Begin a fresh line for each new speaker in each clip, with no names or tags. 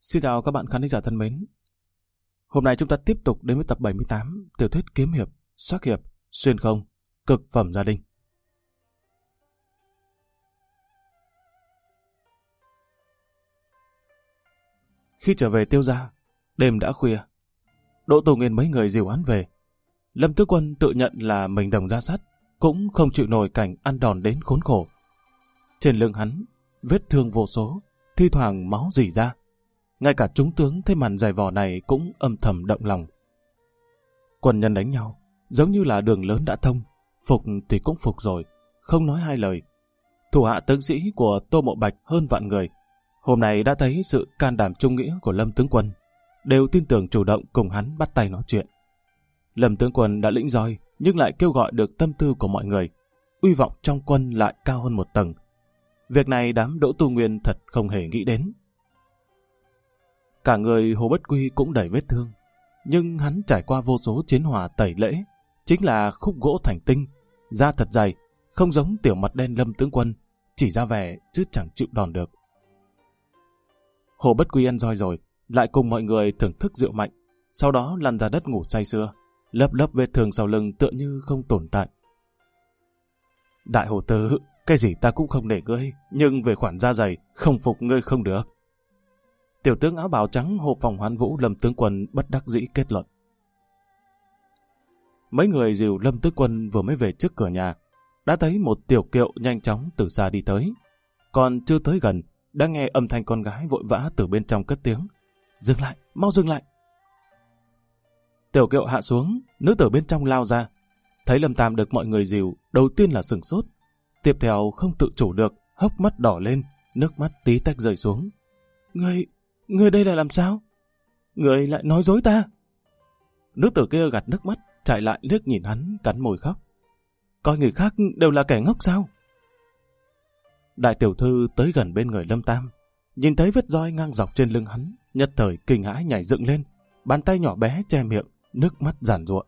Xin chào các bạn khán thính giả thân mến. Hôm nay chúng ta tiếp tục đến với tập 78 tiểu thuyết kiếm hiệp, sắc hiệp, xuyên không, cực phẩm gia đình. Khi trở về Tiêu gia, đêm đã khuya. Đỗ Tùng Nguyên mấy người dìu hắn về. Lâm Tứ Quân tự nhận là mình đồng ra sắt, cũng không chịu nổi cảnh ăn đòn đến khốn khổ. Trên lưng hắn, vết thương vô số, thi thoảng máu rỉ ra. Ngay cả chúng tướng thấy màn giày vò này cũng âm thầm động lòng. Quân nhân đánh nhau, giống như là đường lớn đã thông, phục thì cũng phục rồi, không nói hai lời. Thủ hạ tướng sĩ của Tô Mộ Bạch hơn vạn người, hôm nay đã thấy sự can đảm trung nghĩa của Lâm tướng quân, đều tin tưởng chủ động cùng hắn bắt tay nói chuyện. Lâm tướng quân đã lĩnh roi, nhưng lại kêu gọi được tâm tư của mọi người, uy vọng trong quân lại cao hơn một tầng. Việc này đám Đỗ Tu Nguyên thật không hề nghĩ đến. Cả người Hồ Bất Quy cũng đầy vết thương, nhưng hắn trải qua vô số chiến hỏa tẩy lễ, chính là khúc gỗ thành tinh, da thật dày, không giống tiểu mặt đen Lâm tướng quân, chỉ ra vẻ chứ chẳng chịu đòn được. Hồ Bất Quy ăn roi rồi, lại cùng mọi người thưởng thức rượu mạnh, sau đó lăn ra đất ngủ say sưa, lớp vết thương sau lưng tựa như không tồn tại. Đại Hồ Tứ, cái gì ta cũng không để ngươi, nhưng về khoản da dày, không phục ngươi không được. Tiểu tướng áo bào trắng hộ phòng Hoán Vũ Lâm tướng quân bất đắc dĩ kết luận. Mấy người dìu Lâm tướng quân vừa mới về trước cửa nhà, đã thấy một tiểu kiệu nhanh chóng từ xa đi tới. Còn chưa tới gần, đã nghe âm thanh con gái vội vã từ bên trong cất tiếng. Dừng lại, mau dừng lại. Tiểu kiệu hạ xuống, nữ tử bên trong lao ra. Thấy Lâm Tam được mọi người dìu, đầu tiên là sửng sốt. Tiếp theo không tự chủ được, hốc mắt đỏ lên, nước mắt tí tách rơi xuống. Ngươi đây là làm sao? Ngươi lại nói dối ta. Nữ tử kia gạt nước mắt, chạy lại liếc nhìn hắn, cắn môi khóc. Coi người khác đều là kẻ ngốc sao? Đại tiểu thư tới gần bên người Lâm Tam, nhìn thấy vết roi ngang dọc trên lưng hắn, nhất thời kinh hãi nhảy dựng lên, bàn tay nhỏ bé che miệng, nước mắt giàn giụa.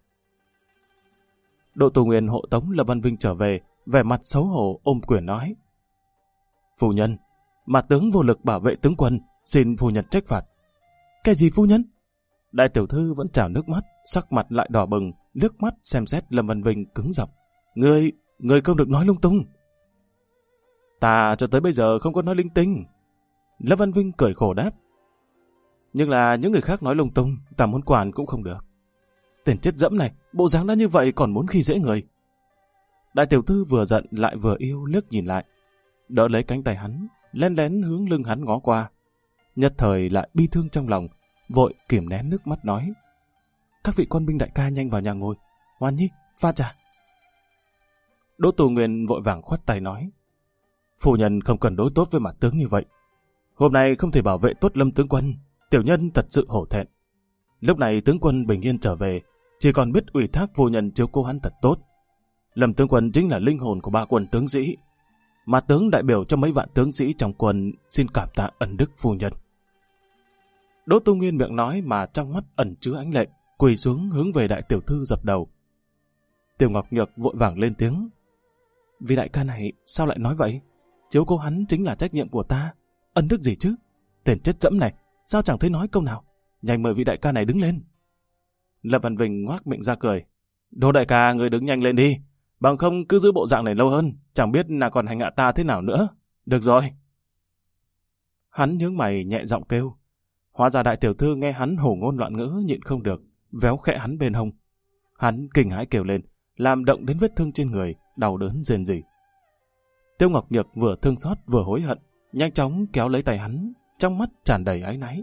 Đỗ Tu Nguyên hộ tống Lâm Văn Vinh trở về, vẻ mặt xấu hổ ôm quyền nói: Phu nhân, mà tướng vô lực bảo vệ tướng quân, xin phu nhân trách phạt. Cái gì phu nhân? Đại tiểu thư vẫn trào nước mắt, sắc mặt lại đỏ bừng, liếc mắt xem xét Lâm Văn Vinh cứng giọng. Ngươi không được nói lung tung. Ta cho tới bây giờ không có nói linh tinh. Lâm Văn Vinh cười khổ đáp. Nhưng là những người khác nói lung tung, ta muốn quản cũng không được. Tên chết dẫm này, bộ dáng đã như vậy còn muốn khi dễ người. Đại tiểu thư vừa giận lại vừa yêu liếc nhìn lại, đỡ lấy cánh tay hắn, lén lén hướng lưng hắn ngó qua. Nhất thời lại bi thương trong lòng, vội kiềm nén nước mắt nói: Các vị quan binh đại ca nhanh vào nhà ngồi, Hoan Nhi, pha trà. Đỗ Tu Nguyên vội vàng khoát tay nói: Phu nhân không cần đối tốt với mặt tướng như vậy. Hôm nay không thể bảo vệ tốt Lâm tướng quân, tiểu nhân thật sự hổ thẹn. Lúc này tướng quân bình yên trở về, chỉ còn biết ủy thác phu nhân chiếu cố hắn thật tốt. Lâm tướng quân chính là linh hồn của ba quân tướng sĩ, mà tướng đại biểu cho mấy vạn tướng sĩ trong quân xin cảm tạ ân đức phu nhân. Đỗ Tu Nguyên miệng nói mà trong mắt ẩn chứa ánh lệ, quỳ xuống hướng về đại tiểu thư dập đầu. Tiểu Ngọc Nhược vội vàng lên tiếng: Vì đại ca này sao lại nói vậy? Chiếu cố hắn chính là trách nhiệm của ta, ân đức gì chứ? Tên chết dẫm này, sao chẳng thấy nói câu nào? Nhanh mời vị đại ca này đứng lên. Lâm Văn Vinh ngoác miệng ra cười: Đỗ đại ca, người đứng nhanh lên đi, bằng không cứ giữ bộ dạng này lâu hơn, chẳng biết là còn hành hạ ta thế nào nữa. Được rồi. Hắn nhướng mày nhẹ giọng kêu. Hóa ra đại tiểu thư nghe hắn hổ ngôn loạn ngữ nhịn không được, véo khẽ hắn bên hông. Hắn kinh hãi kêu lên, làm động đến vết thương trên người, đau đớn rền rỉ. Tiêu Ngọc Nhược vừa thương xót vừa hối hận, nhanh chóng kéo lấy tay hắn, trong mắt tràn đầy áy náy.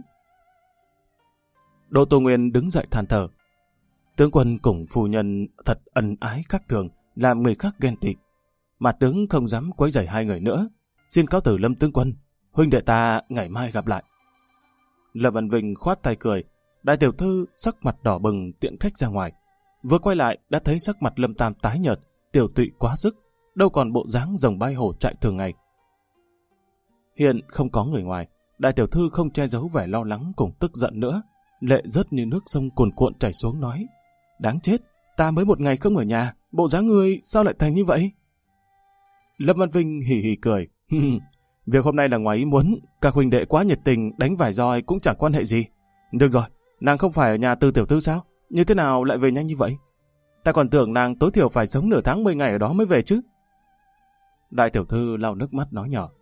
Đỗ Tu Nguyên đứng dậy than thở: Tướng quân cùng phu nhân thật ân ái khác thường, làm người khác ghen tị. Mà tướng không dám quấy rầy hai người nữa. Xin cáo từ Lâm tướng quân, huynh đệ ta ngày mai gặp lại. Lâm Văn Vinh khoát tay cười. Đại tiểu thư sắc mặt đỏ bừng tiễn khách ra ngoài. Vừa quay lại đã thấy sắc mặt Lâm Tam tái nhợt, tiểu tụy quá sức, đâu còn bộ dáng rồng bay hổ chạy thường ngày. Hiện không có người ngoài, đại tiểu thư không che giấu vẻ lo lắng cùng tức giận nữa, lệ rớt như nước sông cuồn cuộn chảy xuống nói: Đáng chết, ta mới một ngày không ở nhà, bộ dáng ngươi sao lại thành như vậy? Lâm Văn Vinh hì hì cười: Việc hôm nay là ngoài ý muốn, các huynh đệ quá nhiệt tình đánh vài roi cũng chẳng quan hệ gì. Được rồi, nàng không phải ở nhà Từ tiểu thư sao? Như thế nào lại về nhanh như vậy? Ta còn tưởng nàng tối thiểu phải sống nửa tháng 10 ngày ở đó mới về chứ. Đại tiểu thư lau nước mắt nói nhỏ.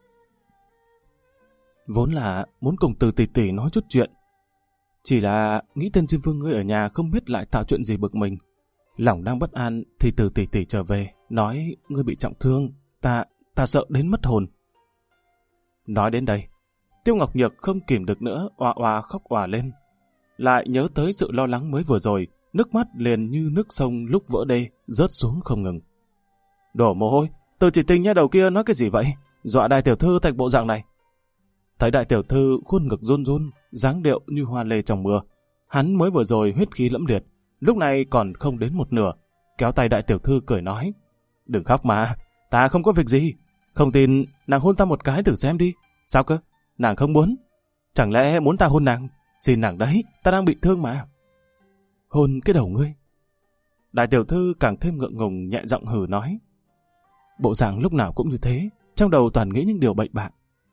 Vốn là muốn cùng Từ tỷ tỷ nói chút chuyện. Chỉ là nghĩ tên Diêm Vương ngươi ở nhà không biết lại tạo chuyện gì bực mình. Lòng đang bất an thì Từ tỷ tỷ trở về, nói ngươi bị trọng thương, ta sợ đến mất hồn. Nói đến đây, Tiêu Ngọc Nhược không kìm được nữa, oà oà khóc òa lên. Lại nhớ tới sự lo lắng mới vừa rồi, nước mắt liền như nước sông lúc vỡ đê, rớt xuống không ngừng. Đổ mồ hôi, Từ chỉ tình nha đầu kia nói cái gì vậy? Dọa đại tiểu thư thành bộ dạng này. Thấy đại tiểu thư khuôn ngực run run, dáng điệu như hoa lê trong mưa. Hắn mới vừa rồi huyết khí lẫm liệt, lúc này còn không đến một nửa. Kéo tay đại tiểu thư cười nói, đừng khóc mà, ta không có việc gì. Không tin, nàng hôn ta một cái thử xem đi. Sao cơ? Nàng không muốn. Chẳng lẽ muốn ta hôn nàng? Xin nàng đấy, ta đang bị thương mà. Hôn cái đầu ngươi. Đại tiểu thư càng thêm ngượng ngùng nhẹ giọng hừ nói. Bộ dạng lúc nào cũng như thế, trong đầu toàn nghĩ những điều bậy bạ.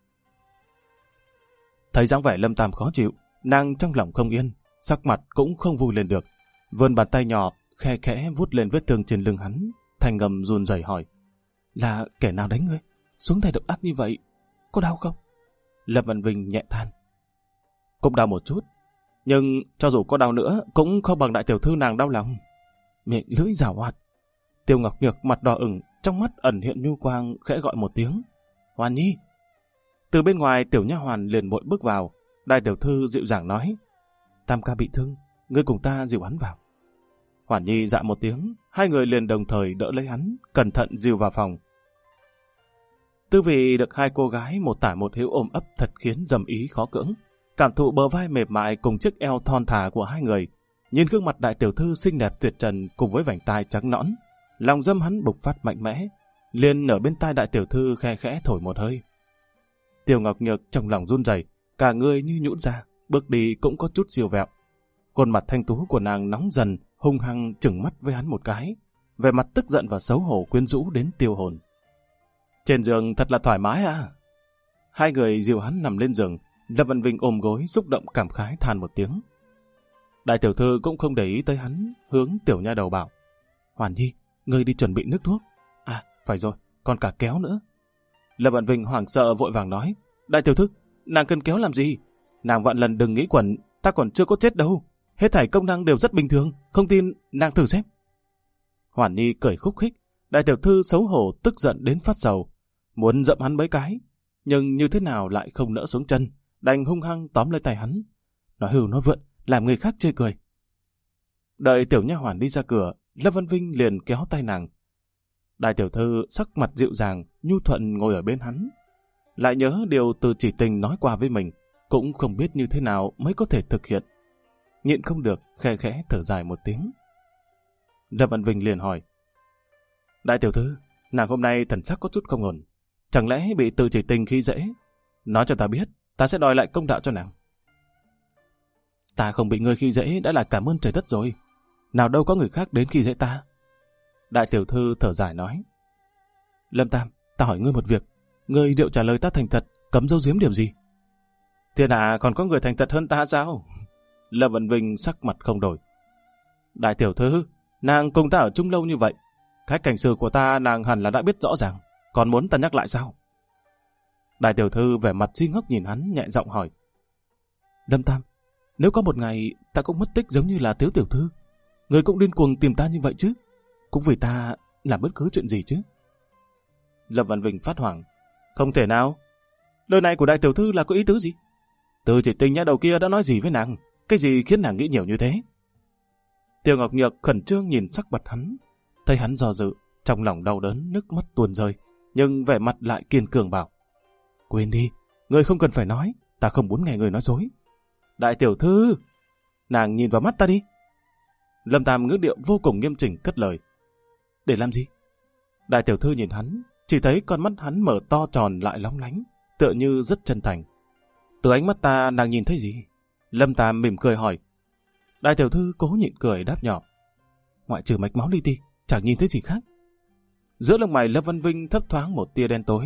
Thấy dáng vẻ Lâm Tam khó chịu, nàng trong lòng không yên, sắc mặt cũng không vui lên được. Vươn bàn tay nhỏ, khe khẽ vuốt lên vết thương trên lưng hắn, thành ngầm run rẩy hỏi. Là kẻ nào đánh ngươi? Xuống tay độc ác như vậy, có đau không? Lâm Văn Vinh nhẹ than. Cũng đau một chút, nhưng cho dù có đau nữa, cũng không bằng đại tiểu thư nàng đau lòng. Miệng lưỡi giảo hoạt. Tiêu Ngọc Nhược mặt đỏ ửng, trong mắt ẩn hiện nhu quang, khẽ gọi một tiếng. Hoàn Nhi. Từ bên ngoài tiểu nha hoàn liền vội bước vào. Đại tiểu thư dịu dàng nói. Tam ca bị thương, ngươi cùng ta dìu hắn vào. Hoàn Nhi dạ một tiếng, hai người liền đồng thời đỡ lấy hắn, cẩn thận dìu vào phòng. Tư Vị được hai cô gái một tả một hữu ôm ấp thật khiến dầm ý khó cưỡng. Cảm thụ bờ vai mềm mại cùng chiếc eo thon thả của hai người. Nhìn gương mặt đại tiểu thư xinh đẹp tuyệt trần cùng với vành tai trắng nõn. Lòng dâm hắn bộc phát mạnh mẽ, liền ở bên tai đại tiểu thư khe khẽ thổi một hơi. Tiêu Ngọc Nhược trong lòng run rẩy, cả người như nhũn ra, bước đi cũng có chút siêu vẹo. Khuôn mặt thanh tú của nàng nóng dần, hung hăng trừng mắt với hắn một cái, vẻ mặt tức giận và xấu hổ quyến rũ đến tiêu hồn. Trên giường thật là thoải mái à? Hai người dìu hắn nằm lên giường, Lâm Văn Vinh ôm gối xúc động cảm khái than một tiếng. Đại tiểu thư cũng không để ý tới hắn, hướng tiểu nha đầu bảo. Hoàn Nhi, ngươi đi chuẩn bị nước thuốc. À, phải rồi, còn cả kéo nữa. Lâm Văn Vinh hoảng sợ vội vàng nói. Đại tiểu thư, nàng cần kéo làm gì? Nàng vạn lần đừng nghĩ quẩn, ta còn chưa có chết đâu. Hết thảy công năng đều rất bình thường, không tin nàng thử xem. Hoàn Nhi cười khúc khích, đại tiểu thư xấu hổ tức giận đến phát sầu, muốn dậm hắn mấy cái, nhưng như thế nào lại không nỡ xuống chân, đành hung hăng tóm lấy tay hắn, nói hưu nói vượn, làm người khác chê cười. Đợi tiểu nha hoàn đi ra cửa, Lâm Văn Vinh liền kéo tay nàng. Đại tiểu thư sắc mặt dịu dàng, nhu thuận ngồi ở bên hắn, lại nhớ điều Từ Chỉ Tình nói qua với mình, cũng không biết như thế nào mới có thể thực hiện. Nhịn không được, khe khẽ thở dài một tiếng. Lâm Văn Vinh liền hỏi. Đại tiểu thư, nàng hôm nay thần sắc có chút không ổn. Chẳng lẽ bị Từ Chỉ Tình khi dễ? Nói cho ta biết, ta sẽ đòi lại công đạo cho nàng. Ta không bị ngươi khi dễ đã là cảm ơn trời đất rồi. Nào đâu có người khác đến khi dễ ta. Đại tiểu thư thở dài nói. Lâm Tam, ta hỏi ngươi một việc. Ngươi liệu trả lời ta thành thật, cấm giấu giếm điểm gì? Thiên hạ còn có người thành thật hơn ta sao? Lâm Văn Vinh sắc mặt không đổi. Đại tiểu thư, nàng cùng ta ở chung lâu như vậy. Cách cảnh sự của ta nàng hẳn là đã biết rõ ràng. Còn muốn ta nhắc lại sao? Đại tiểu thư vẻ mặt si ngốc nhìn hắn nhẹ giọng hỏi. Lâm Tam, nếu có một ngày ta cũng mất tích giống như là Tiếu tiểu thư, người cũng điên cuồng tìm ta như vậy chứ? Cũng vì ta làm bất cứ chuyện gì chứ? Lâm Văn Vinh phát hoảng. Không thể nào. Lời này của đại tiểu thư là có ý tứ gì? Từ Chỉ Tình nhá đầu kia đã nói gì với nàng? Cái gì khiến nàng nghĩ nhiều như thế? Tiêu Ngọc Nhược khẩn trương nhìn sắc mặt hắn. Thấy hắn do dự, trong lòng đau đớn nước mắt tuôn rơi, nhưng vẻ mặt lại kiên cường bảo. Quên đi, ngươi không cần phải nói, ta không muốn nghe ngươi nói dối. Đại tiểu thư, nàng nhìn vào mắt ta đi. Lâm Tam ngữ điệu vô cùng nghiêm chỉnh cất lời. Để làm gì? Đại tiểu thư nhìn hắn, chỉ thấy con mắt hắn mở to tròn lại lóng lánh, tựa như rất chân thành. Từ ánh mắt ta nàng nhìn thấy gì? Lâm Tam mỉm cười hỏi. Đại tiểu thư cố nhịn cười đáp nhỏ. Ngoại trừ mạch máu li ti, chẳng nhìn thấy gì khác. Giữa lông mày Lâm Văn Vinh thấp thoáng một tia đen tối,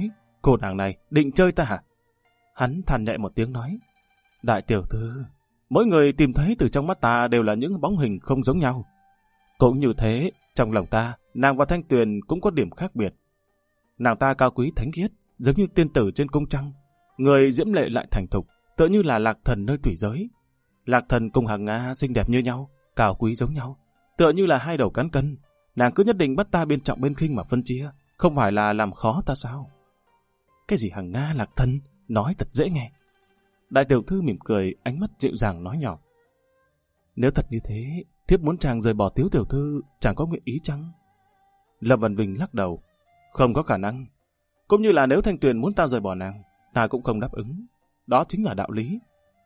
Cô nàng này định chơi ta hả? Hắn than nhẹ một tiếng nói. Đại tiểu thư, mỗi người tìm thấy từ trong mắt ta đều là những bóng hình không giống nhau. Cũng như thế, trong lòng ta, nàng và Thanh Tuyền cũng có điểm khác biệt. Nàng ta cao quý thánh khiết, giống như tiên tử trên cung trăng. Người diễm lệ lại thành thục, tựa như là lạc thần nơi thủy giới. Lạc thần cùng Hằng Nga xinh đẹp như nhau, cao quý giống nhau, tựa như là hai đầu cán cân. Nàng cứ nhất định bắt ta bên trọng bên khinh mà phân chia, không phải là làm khó ta sao? Cái gì Hằng Nga lạc thần, nói thật dễ nghe. Đại tiểu thư mỉm cười, ánh mắt dịu dàng nói nhỏ. Nếu thật như thế, thiếp muốn chàng rời bỏ Tiếu tiểu thư, chàng có nguyện ý chăng? Lâm Vân Vinh lắc đầu. Không có khả năng. Cũng như là nếu Thanh Tuyền muốn ta rời bỏ nàng, ta cũng không đáp ứng. Đó chính là đạo lý.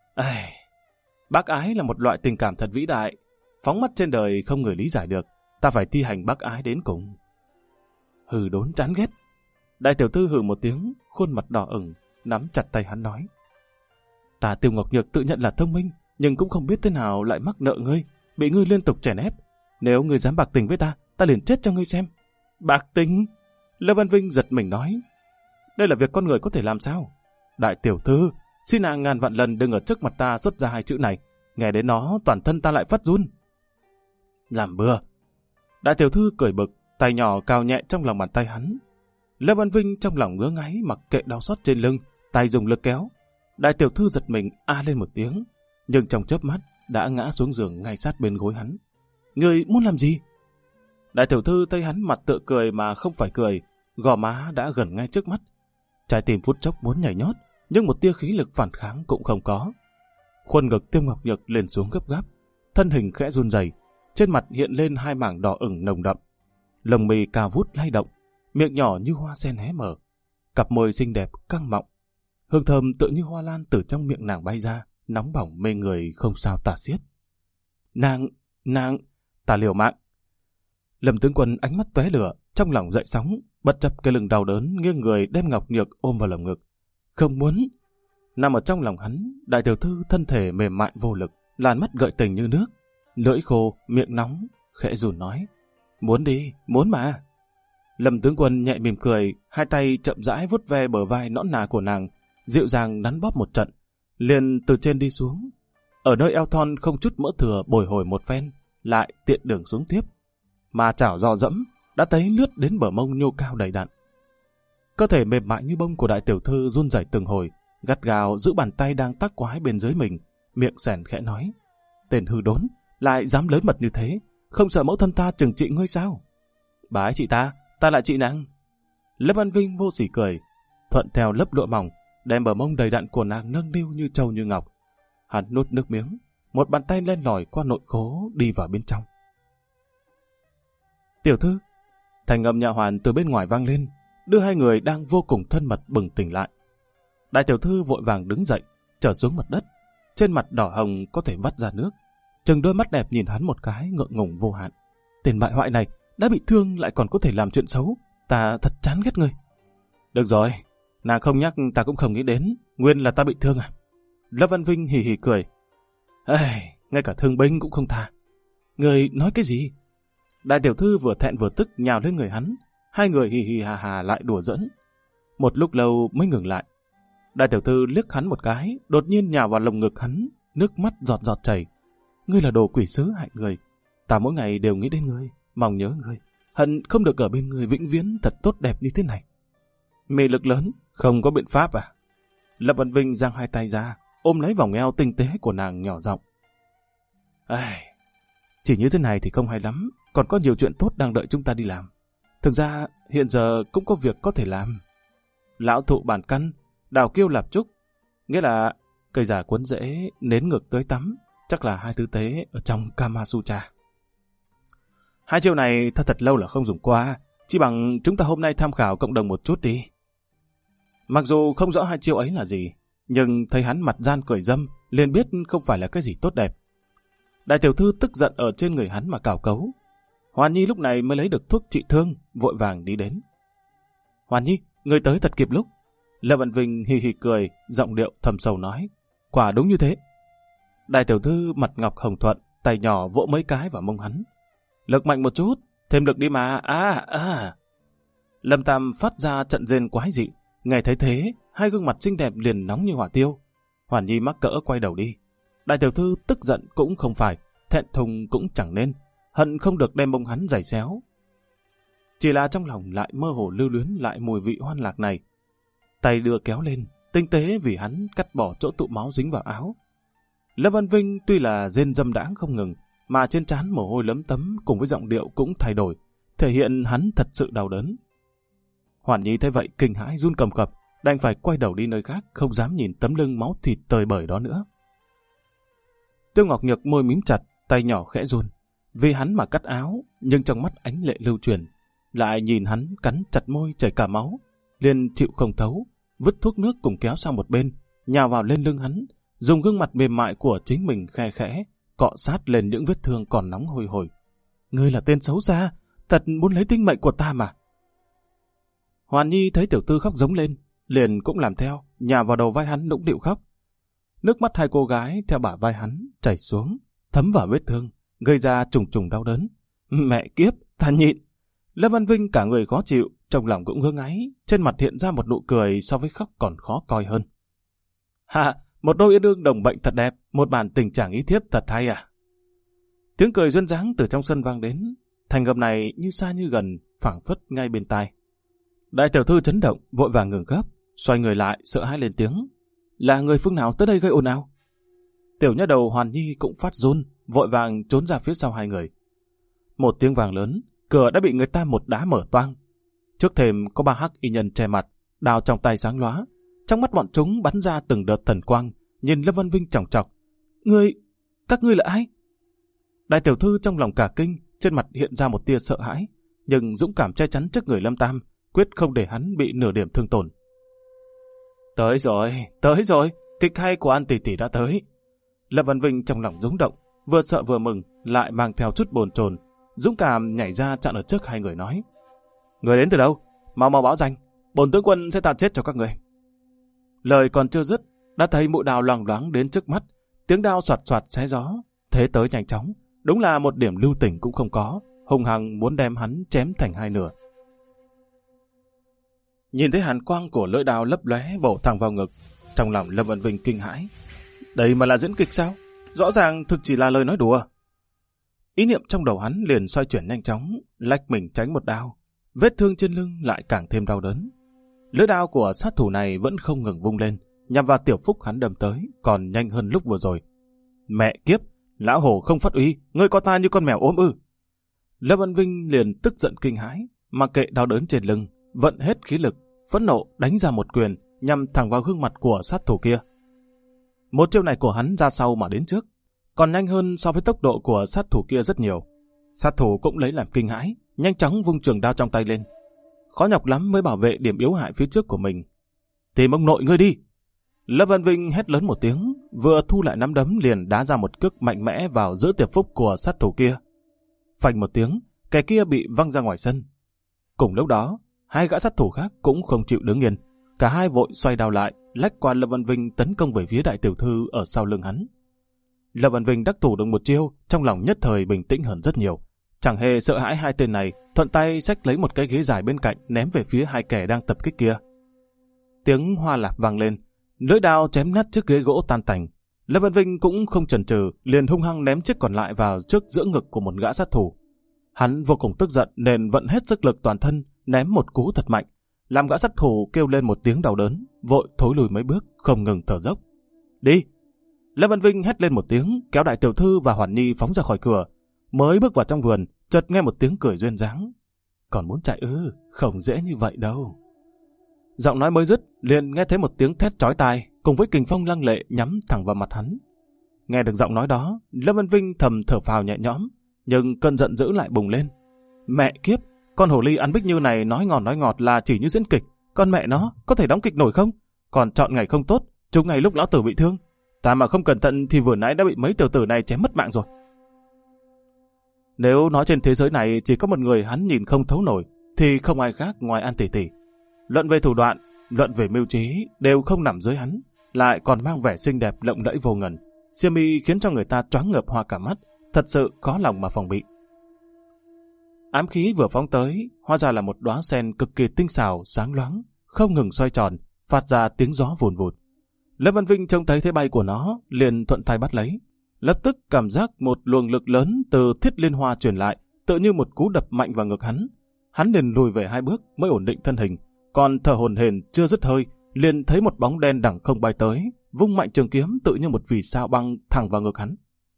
Bác ái là một loại tình cảm thật vĩ đại. Phóng mắt trên đời không người lý giải được. Ta phải thi hành bác ái đến cùng. Hừ đốn chán ghét. Đại tiểu thư hừ một tiếng, khuôn mặt đỏ ửng, nắm chặt tay hắn nói. Ta Tiêu Ngọc Nhược tự nhận là thông minh, nhưng cũng không biết thế nào lại mắc nợ ngươi, bị ngươi liên tục chèn ép. Nếu ngươi dám bạc tình với ta, ta liền chết cho ngươi xem. Bạc tình? Lâm Văn Vinh giật mình nói. Đây là việc con người có thể làm sao? Đại tiểu thư, xin nàng ngàn vạn lần đừng ở trước mặt ta xuất ra hai chữ này. Nghe đến nó, toàn thân ta lại phát run. Làm bừa. Đại tiểu thư cười bực, tay nhỏ cào nhẹ trong lòng bàn tay hắn. Lâm Văn Vinh trong lòng ngứa ngáy mặc kệ đau xót trên lưng, tay dùng lực kéo. Đại tiểu thư giật mình a lên một tiếng, nhưng trong chớp mắt đã ngã xuống giường ngay sát bên gối hắn. Người muốn làm gì? Đại tiểu thư thấy hắn mặt tựa cười mà không phải cười, gò má đã gần ngay trước mắt. Trái tim phút chốc muốn nhảy nhót, nhưng một tia khí lực phản kháng cũng không có. Khuôn ngực Tiêu Ngọc Nhược lên xuống gấp gáp, thân hình khẽ run rẩy, trên mặt hiện lên hai mảng đỏ ửng nồng đậm. Lồng mi cao vút lay động, miệng nhỏ như hoa sen hé mở, cặp môi xinh đẹp căng mọng. Hương thơm tựa như hoa lan từ trong miệng nàng bay ra, nóng bỏng mê người không sao tả xiết. Nàng, ta liều mạng. Lâm tướng quân ánh mắt tóe lửa, trong lòng dậy sóng, bất chấp cái lưng đau đớn, nghiêng người đem Ngọc Nhược ôm vào lồng ngực. Không muốn. Nằm ở trong lòng hắn, đại tiểu thư thân thể mềm mại vô lực, làn mắt gợi tình như nước, lưỡi khô, miệng nóng, khẽ run nói. Muốn đi, muốn mà. Lâm tướng quân nhẹ mỉm cười, hai tay chậm rãi vuốt ve bờ vai nõn nà của nàng, dịu dàng nắn bóp một trận, liền từ trên đi xuống. Ở nơi eo thon không chút mỡ thừa bồi hồi một phen, lại tiện đường xuống tiếp. Mà chảo dò dẫm, đã thấy lướt đến bờ mông nhô cao đầy đặn. Cơ thể mềm mại như bông của đại tiểu thư run rẩy từng hồi, gắt gao giữ bàn tay đang tác quái bên dưới mình, miệng sèn khẽ nói. Tên hư đốn, lại dám lớn mật như thế, không sợ mẫu thân ta trừng trị ngươi sao? Bái chị ta lại chị nàng. Lâm Văn Vinh vô sỉ cười, thuận theo lớp lụa mỏng, đem bờ mông đầy đặn của nàng nâng niu như trâu như ngọc. Hắn nuốt nước miếng, một bàn tay len lỏi qua nội khố đi vào bên trong. Tiểu thư, thành âm nha hoàn từ bên ngoài vang lên, đưa hai người đang vô cùng thân mật bừng tỉnh lại. Đại tiểu thư vội vàng đứng dậy, trở xuống mặt đất, trên mặt đỏ hồng có thể vắt ra nước, trừng đôi mắt đẹp nhìn hắn một cái ngượng ngùng vô hạn. Tên bại hoại này đã bị thương lại còn có thể làm chuyện xấu, ta thật chán ghét ngươi. Được rồi, nàng không nhắc ta cũng không nghĩ đến, nguyên là ta bị thương à? Lâm Văn Vinh hì hì cười. Ngay cả thương binh cũng không tha. Người nói cái gì? Đại tiểu thư vừa thẹn vừa tức nhào lên người hắn, hai người hì hì hà hà lại đùa giỡn. Một lúc lâu mới ngừng lại. Đại tiểu thư liếc hắn một cái, đột nhiên nhào vào lồng ngực hắn, nước mắt giọt giọt chảy. Ngươi là đồ quỷ sứ hại người, ta mỗi ngày đều nghĩ đến ngươi, mong nhớ ngươi, hận không được ở bên ngươi vĩnh viễn thật tốt đẹp như thế này. Mê lực lớn, không có biện pháp à? Lâm Văn Vinh giang hai tay ra, ôm lấy vòng eo tinh tế của nàng nhỏ giọng. Chỉ như thế này thì không hay lắm, còn có nhiều chuyện tốt đang đợi chúng ta đi làm. Thực ra hiện giờ cũng có việc có thể làm. Lão thụ bản căn, đào kiêu lạp trúc, nghĩa là cây già cuốn rễ, nến ngược tới tắm, chắc là hai tư tế ở trong Kama Sutra. Hai chiêu này thật lâu là không dùng qua, chỉ bằng chúng ta hôm nay tham khảo cộng đồng một chút đi. Mặc dù không rõ hai chiêu ấy là gì, nhưng thấy hắn mặt gian cười dâm, liền biết không phải là cái gì tốt đẹp. Đại tiểu thư tức giận ở trên người hắn mà cào cấu. Hoàn Nhi lúc này mới lấy được thuốc trị thương, vội vàng đi đến. Hoàn Nhi, người tới thật kịp lúc. Lâm Văn Vinh hì hì cười, giọng điệu thầm sầu nói. Quả đúng như thế. Đại tiểu thư mặt ngọc hồng thuận, tay nhỏ vỗ mấy cái vào mông hắn. Lực mạnh một chút, thêm lực đi mà. Lâm Tam phát ra trận rên quái dị, Nghe thấy thế, hai gương mặt xinh đẹp liền nóng như hỏa tiêu. Hoàn Nhi mắc cỡ quay đầu đi. Đại tiểu thư tức giận cũng không phải, thẹn thùng cũng chẳng nên, hận không được đem mông hắn giày xéo. Chỉ là trong lòng lại mơ hồ lưu luyến lại mùi vị hoan lạc này. Tay đưa kéo lên, tinh tế vì hắn cắt bỏ chỗ tụ máu dính vào áo. Lâm Văn Vinh tuy là rên dâm đãng không ngừng, mà trên trán mồ hôi lấm tấm cùng với giọng điệu cũng thay đổi, thể hiện hắn thật sự đau đớn. Hoàn Nhi thấy vậy kinh hãi run cầm cập, đành phải quay đầu đi nơi khác, không dám nhìn tấm lưng máu thịt tơi bời đó nữa. Tiêu Ngọc Nhược môi mím chặt, tay nhỏ khẽ run, vì hắn mà cắt áo, nhưng trong mắt ánh lệ lưu truyền, lại nhìn hắn cắn chặt môi chảy cả máu, liền chịu không thấu, vứt thuốc nước cùng kéo sang một bên, nhào vào lên lưng hắn, dùng gương mặt mềm mại của chính mình khe khẽ, cọ sát lên những vết thương còn nóng hôi hổi. Ngươi là tên xấu xa, thật muốn lấy tính mệnh của ta mà. Hoàn Nhi thấy tiểu tư khóc giống lên, liền cũng làm theo, nhào vào đầu vai hắn nũng nịu khóc. Nước mắt hai cô gái theo bả vai hắn chảy xuống, thấm vào vết thương, gây ra trùng trùng đau đớn. Mẹ kiếp, ta nhịn. Lâm Văn Vinh cả người khó chịu, trong lòng cũng ngơ ngáy, trên mặt hiện ra một nụ cười so với khóc còn khó coi hơn. Hà, một đôi yêu đương đồng bệnh thật đẹp, một bản tình trạng ý thiếp thật hay à. Tiếng cười duyên dáng từ trong sân vang đến, thành âm này như xa như gần, phảng phất ngay bên tai. Đại tiểu thư chấn động, vội vàng ngừng gấp, xoay người lại, sợ hãi lên tiếng. Là người phương nào tới đây gây ồn ào? Tiểu nha đầu Hoàn Nhi cũng phát run, vội vàng trốn ra phía sau hai người. Một tiếng vàng lớn, cửa đã bị người ta một đá mở toang. Trước thềm có ba hắc y nhân che mặt, đao trong tay sáng lóa. Trong mắt bọn chúng bắn ra từng đợt thần quang, nhìn Lâm Văn Vinh chòng chọc. Các ngươi là ai? Đại tiểu thư trong lòng cả kinh, trên mặt hiện ra một tia sợ hãi, nhưng dũng cảm che chắn trước người Lâm Tam, quyết không để hắn bị nửa điểm thương tổn. Tới rồi, kịch hay của An tỷ tỷ đã tới. Lâm Văn Vinh trong lòng rúng động, vừa sợ vừa mừng, lại mang theo chút bồn chồn, dũng cảm nhảy ra chặn ở trước hai người nói: Người đến từ đâu? Mau báo danh, bổn tướng quân sẽ ta chết cho các người. Lời còn chưa dứt, đã thấy mũi đao loằng loáng đến trước mắt, tiếng đao xoạt xoạt xé gió, thế tới nhanh chóng, đúng là một điểm lưu tình cũng không có, hung hăng muốn đem hắn chém thành hai nửa. Nhìn thấy hàn quang của lưỡi đao lấp lóe bổ thẳng vào ngực, trong lòng Lâm Văn Vinh kinh hãi. Đây mà là diễn kịch sao? Rõ ràng thực chỉ là lời nói đùa. Ý niệm trong đầu hắn liền xoay chuyển nhanh chóng, lách mình tránh một đao. Vết thương trên lưng lại càng thêm đau đớn. Lưỡi đao của sát thủ này vẫn không ngừng vung lên, nhằm vào Tiểu Phúc hắn đâm tới, còn nhanh hơn lúc vừa rồi. Mẹ kiếp, lão hổ không phát uy, ngươi có ta như con mèo ốm ư? Lâm Văn Vinh liền tức giận kinh hãi, mặc kệ đau đớn trên lưng, vận hết khí lực, phẫn nộ đánh ra một quyền nhằm thẳng vào gương mặt của sát thủ kia. Một chiêu này của hắn ra sau mà đến trước, còn nhanh hơn so với tốc độ của sát thủ kia rất nhiều. Sát thủ cũng lấy làm kinh hãi, nhanh chóng vung trường đao trong tay lên. Khó nhọc lắm mới bảo vệ điểm yếu hại phía trước của mình. Tìm ông nội ngươi đi! Lâm Văn Vinh hét lớn một tiếng, vừa thu lại nắm đấm liền đá ra một cước mạnh mẽ vào giữa Tiệp Phúc của sát thủ kia. Phanh một tiếng, kẻ kia bị văng ra ngoài sân. Cùng lúc đó, hai gã sát thủ khác cũng không chịu đứng yên. Cả hai vội xoay đao lại, lách qua Lâm Văn Vinh tấn công về phía đại tiểu thư ở sau lưng hắn. Lâm Văn Vinh đắc thủ được một chiêu, trong lòng nhất thời bình tĩnh hơn rất nhiều. Chẳng hề sợ hãi hai tên này, thuận tay xách lấy một cái ghế dài bên cạnh ném về phía hai kẻ đang tập kích kia. Tiếng hoa lạp vang lên, lưỡi đao chém nát chiếc ghế gỗ tan tành. Lâm Văn Vinh cũng không chần chừ, liền hung hăng ném chiếc còn lại vào trước giữa ngực của một gã sát thủ. Hắn vô cùng tức giận nên vận hết sức lực toàn thân, ném một cú thật mạnh, làm gã sát thủ kêu lên một tiếng đau đớn, vội thối lùi mấy bước, không ngừng thở dốc. Đi! Lâm Văn Vinh hét lên một tiếng, kéo đại tiểu thư và Hoàn Nhi phóng ra khỏi cửa. Mới bước vào trong vườn, chợt nghe một tiếng cười duyên dáng. Còn muốn chạy ư? Không dễ như vậy đâu. Giọng nói mới dứt, liền nghe thấy một tiếng thét chói tai, cùng với kình phong lăng lệ nhắm thẳng vào mặt hắn. Nghe được giọng nói đó, Lâm Văn Vinh thầm thở phào nhẹ nhõm, nhưng cơn giận dữ lại bùng lên. Mẹ kiếp, con hồ ly ăn bích như này nói ngọt là chỉ như diễn kịch, con mẹ nó có thể đóng kịch nổi không? Còn chọn ngày không tốt, trúng ngày lúc lão tử bị thương. Ta mà không cẩn thận thì vừa nãy đã bị mấy tiểu tử này chém mất mạng rồi. Nếu nói trên thế giới này chỉ có một người hắn nhìn không thấu nổi, thì không ai khác ngoài An tỷ tỷ. Luận về thủ đoạn, luận về mưu trí đều không nằm dưới hắn, lại còn mang vẻ xinh đẹp lộng lẫy vô ngần. Xiêm y khiến cho người ta choáng ngợp hoa cả mắt, thật sự khó lòng mà phòng bị. Ám khí vừa phóng tới, hóa ra là một đóa sen cực kỳ tinh xảo, sáng loáng, không ngừng xoay tròn, phát ra tiếng gió vùn vụt. Lâm Văn Vinh trông thấy thế bay của nó, liền thuận tay bắt lấy. Lập tức cảm giác một luồng lực lớn từ thiết liên hoa truyền lại, tự như một cú đập mạnh vào ngực hắn. Hắn liền lùi về 2 bước mới ổn định thân hình, còn thở hổn hển chưa dứt hơi, liền thấy một bóng đen đằng không bay tới, vung mạnh trường kiếm tự như một vì sao băng thẳng vào ngực hắn.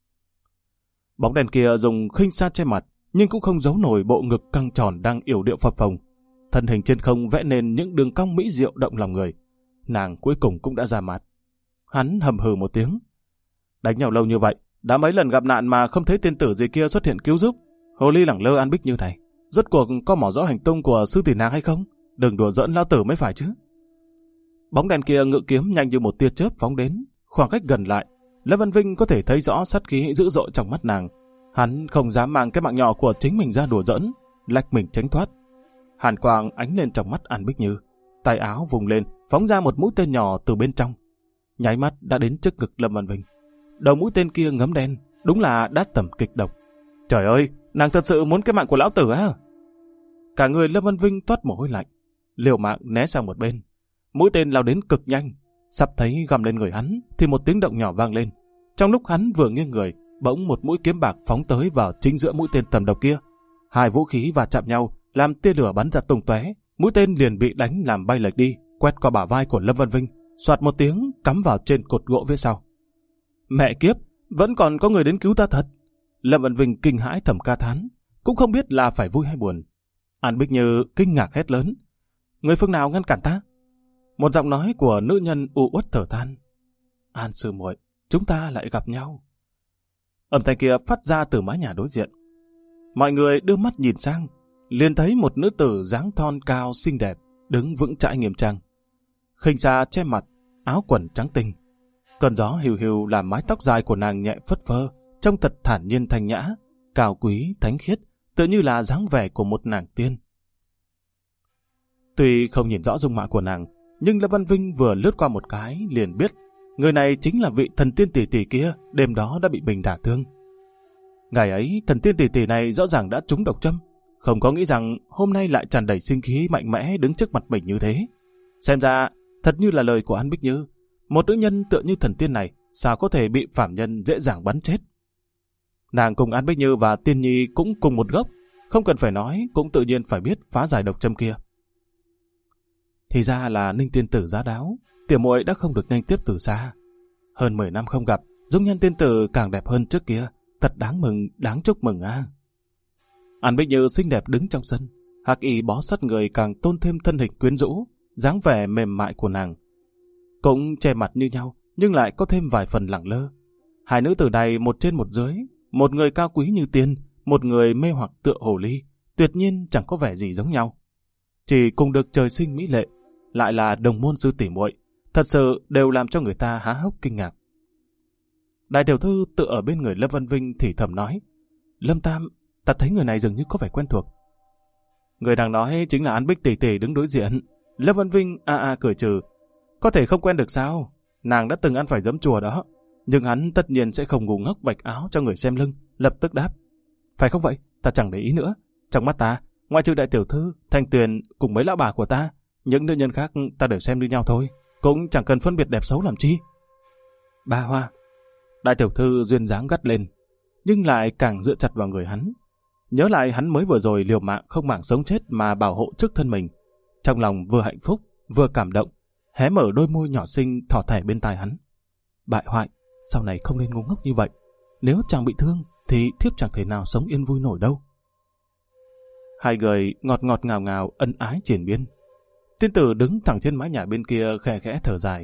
Bóng đen kia dùng khinh sa che mặt, nhưng cũng không giấu nổi bộ ngực căng tròn đang yểu điệu phập phồng. Thân hình trên không vẽ nên những đường cong mỹ diệu động lòng người. Nàng cuối cùng cũng đã ra mặt. Hắn hầm hừ một tiếng. Đánh nhau lâu như vậy, đã mấy lần gặp nạn mà không thấy tiên tử gì kia xuất hiện cứu giúp. Hồ ly lẳng lơ An Bích như này, rốt cuộc có mỏ rõ hành tung của sư tỷ nàng hay không? Đừng đùa giỡn lão tử mới phải chứ. Bóng đèn kia ngự kiếm nhanh như một tia chớp phóng đến, khoảng cách gần lại, Lâm Văn Vinh có thể thấy rõ sát khí dữ dội trong mắt nàng. Hắn không dám mang cái mạng nhỏ của chính mình ra đùa giỡn, lách mình tránh thoát. Hàn quang ánh lên trong mắt An Bích Như, tay áo vùng lên, phóng ra một mũi tên nhỏ từ bên trong, nháy mắt đã đến trước ngực Lâm Văn Vinh. Đầu mũi tên kia ngấm đen, đúng là đát tẩm kịch độc. Trời ơi, nàng thật sự muốn cái mạng của lão tử á? Cả người Lâm Văn Vinh toát mồ hôi lạnh, liều mạng né sang một bên. Mũi tên lao đến cực nhanh, sắp thấy găm lên người hắn thì một tiếng động nhỏ vang lên. Trong lúc hắn vừa nghiêng người, bỗng một mũi kiếm bạc phóng tới vào chính giữa mũi tên tầm độc kia. 2 vũ khí va chạm nhau, làm tia lửa bắn ra tung tóe. Mũi tên liền bị đánh làm bay lệch đi, quét qua bả vai của Lâm Văn Vinh, xoạt một tiếng cắm vào trên cột gỗ phía sau. Mẹ kiếp, vẫn còn có người đến cứu ta thật. Lâm Văn Vinh kinh hãi thầm ca thán, cũng không biết là phải vui hay buồn. An Bích Như kinh ngạc hét lớn: người phương nào ngăn cản ta? Một giọng nói của nữ nhân u uất thở than: An sư muội, chúng ta lại gặp nhau. Âm thanh kia phát ra từ mái nhà đối diện. Mọi người đưa mắt nhìn sang, liền thấy một nữ tử dáng thon cao xinh đẹp đứng vững chãi nghiêm trang, khinh xa che mặt, áo quần trắng tinh. Cơn gió hiu hiu làm mái tóc dài của nàng nhẹ phất phơ, trông thật thản nhiên thanh nhã, cao quý thánh khiết, tựa như là dáng vẻ của một nàng tiên. Tuy không nhìn rõ dung mạo của nàng, nhưng Lâm Văn Vinh vừa lướt qua một cái liền biết người này chính là vị thần tiên tỷ tỷ kia đêm đó đã bị mình đả thương. Ngày ấy thần tiên tỷ tỷ này rõ ràng đã trúng độc châm, không có nghĩ rằng hôm nay lại tràn đầy sinh khí mạnh mẽ đứng trước mặt mình như thế. Xem ra thật như là lời của An Bích Như, một nữ nhân tựa như thần tiên này sao có thể bị phàm nhân dễ dàng bắn chết. Nàng cùng An Bích Như và Tiên Nhi cũng cùng một gốc, không cần phải nói cũng tự nhiên phải biết phá giải độc châm kia. Thì ra là Ninh tiên tử giá đáo, tiểu muội đã không được nghênh tiếp từ xa. Hơn 10 năm không gặp, dung nhan tiên tử càng đẹp hơn trước kia, thật đáng mừng, đáng chúc mừng a. An Bích Như xinh đẹp đứng trong sân, hắc y bó sát người càng tôn thêm thân hình quyến rũ, dáng vẻ mềm mại của nàng. Cũng che mặt như nhau, nhưng lại có thêm vài phần lẳng lơ. Hai nữ tử này một trên một dưới, một người cao quý như tiên, một người mê hoặc tựa hồ ly, tuyệt nhiên chẳng có vẻ gì giống nhau. Chỉ cùng được trời sinh mỹ lệ, lại là đồng môn sư tỷ muội, thật sự đều làm cho người ta há hốc kinh ngạc. Đại tiểu thư tựa ở bên người Lâm Văn Vinh thì thầm nói: Lâm Tam, ta thấy người này dường như có vẻ quen thuộc. Người đang nói chính là An Bích tỷ tỷ đứng đối diện. Lâm Văn Vinh cười trừ: có thể không quen được sao? Nàng đã từng ăn phải giấm chùa đó. Nhưng hắn tất nhiên sẽ không ngu ngốc vạch áo cho người xem lưng, lập tức đáp: phải không vậy? Ta chẳng để ý nữa. Trong mắt ta, ngoại trừ đại tiểu thư, Thanh Tuyền cùng mấy lão bà của ta, những nữ nhân khác ta đều xem như nhau thôi, cũng chẳng cần phân biệt đẹp xấu làm chi. Ba Hoa. Đại tiểu thư duyên dáng gắt lên, nhưng lại càng dựa chặt vào người hắn. Nhớ lại hắn mới vừa rồi liều mạng không màng sống chết mà bảo hộ trước thân mình, trong lòng vừa hạnh phúc vừa cảm động, hé mở đôi môi nhỏ xinh thỏ thẻ bên tai hắn: bại hoại, sau này không nên ngu ngốc như vậy. Nếu chàng bị thương thì thiếp chẳng thể nào sống yên vui nổi đâu. Hai người ngọt ngọt ngào ngào ân ái triển miên. Tiên tử đứng thẳng trên mái nhà bên kia khẽ khẽ thở dài: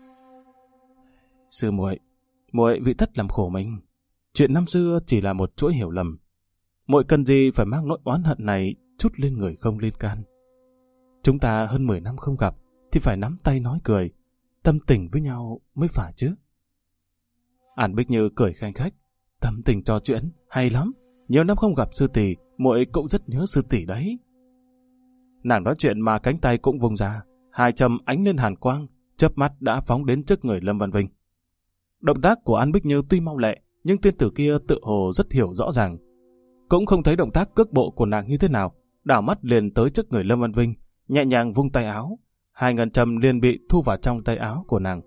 sư muội, muội vị thất làm khổ mình. Chuyện năm xưa chỉ là một chuỗi hiểu lầm. Muội cần gì phải mang nỗi oán hận này trút lên người không liên can. Chúng ta hơn 10 năm không gặp thì phải nắm tay nói cười, tâm tình với nhau mới phải chứ. An Bích Như cười khanh khách: tâm tình trò chuyện hay lắm. Nhiều năm không gặp sư tỷ, muội cũng rất nhớ sư tỷ đấy. Nàng nói chuyện mà cánh tay cũng vùng ra, 2 châm ánh lên hàn quang, chớp mắt đã phóng đến trước người Lâm Văn Vinh. Động tác của An Bích Như tuy mau lẹ, nhưng tiên tử kia tự hồ rất hiểu rõ ràng. Cũng không thấy động tác cước bộ của nàng như thế nào, đảo mắt liền tới trước người Lâm Văn Vinh, nhẹ nhàng vung tay áo, 2 ngân châm liền bị thu vào trong tay áo của nàng.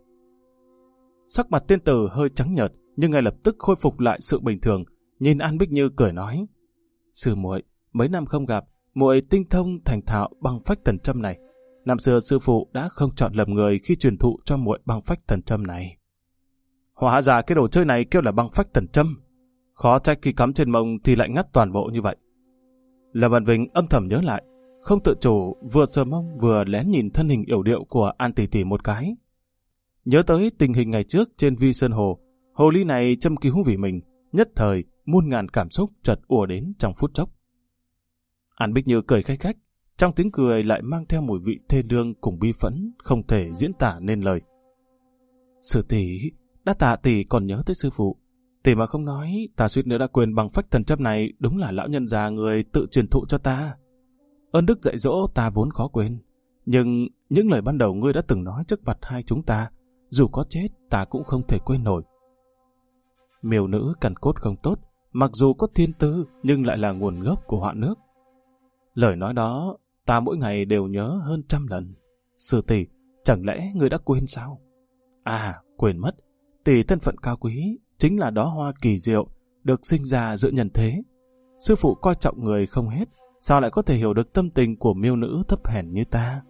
Sắc mặt tiên tử hơi trắng nhợt, nhưng ngay lập tức khôi phục lại sự bình thường, nhìn An Bích Như cười nói: Sư muội, mấy năm không gặp, muội tinh thông thành thạo băng phách thần châm này. Năm xưa sư phụ đã không chọn lầm người khi truyền thụ cho muội băng phách thần châm này. Hóa ra cái đồ chơi này kêu là băng phách thần châm. Khó trách khi cắm trên mông thì lại ngắt toàn bộ như vậy. Lâm Văn Vinh âm thầm nhớ lại, không tự chủ vừa sờ mông vừa lén nhìn thân hình yểu điệu của An tỷ tỷ một cái. Nhớ tới tình hình ngày trước trên Vi Sơn Hồ, hồ ly này châm cứu vì mình, nhất thời muôn ngàn cảm xúc chợt ùa đến trong phút chốc. An Bích Như cười khách khách, trong tiếng cười lại mang theo mùi vị thê lương cùng bi phẫn không thể diễn tả nên lời. Sư tỷ, đã tạ tỷ còn nhớ tới sư phụ. Tỷ mà không nói, ta suýt nữa đã quên bằng phách thần châm này đúng là lão nhân già người tự truyền thụ cho ta. Ơn đức dạy dỗ ta vốn khó quên, nhưng những lời ban đầu ngươi đã từng nói trước mặt hai chúng ta, dù có chết ta cũng không thể quên nổi. Miêu nữ cằn cốt không tốt, mặc dù có thiên tư nhưng lại là nguồn gốc của họa nước. Lời nói đó ta mỗi ngày đều nhớ hơn 100 lần. Sư tỷ, chẳng lẽ ngươi đã quên sao? À, quên mất, tỷ thân phận cao quý chính là đóa hoa kỳ diệu được sinh ra giữa nhân thế. Sư phụ coi trọng người không hết, sao lại có thể hiểu được tâm tình của miêu nữ thấp hèn như ta?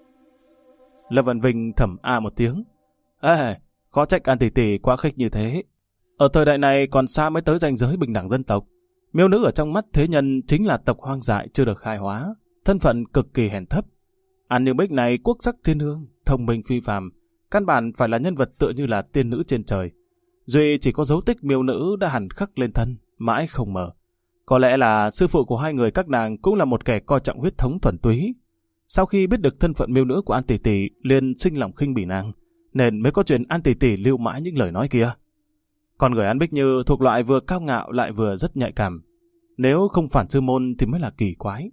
Lâm Văn Vinh thầm một tiếng. Khó trách An tỷ tỷ quá khích như thế. Ở thời đại này còn xa mới tới ranh giới bình đẳng dân tộc. Miêu nữ ở trong mắt thế nhân chính là tộc hoang dại chưa được khai hóa, thân phận cực kỳ hèn thấp. An Như Bích này quốc sắc thiên hương, thông minh phi phàm, căn bản phải là nhân vật tựa như là tiên nữ trên trời. Duy chỉ có dấu tích miêu nữ đã hằn khắc lên thân, mãi không mở. Có lẽ là sư phụ của hai người các nàng cũng là một kẻ coi trọng huyết thống thuần túy. Sau khi biết được thân phận miêu nữ của An tỷ tỷ, liền sinh lòng khinh bỉ nàng, nên mới có chuyện An tỷ tỷ lưu mãi những lời nói kia. Còn người An Bích Như thuộc loại vừa cao ngạo lại vừa rất nhạy cảm. Nếu không phản sư môn thì mới là kỳ quái.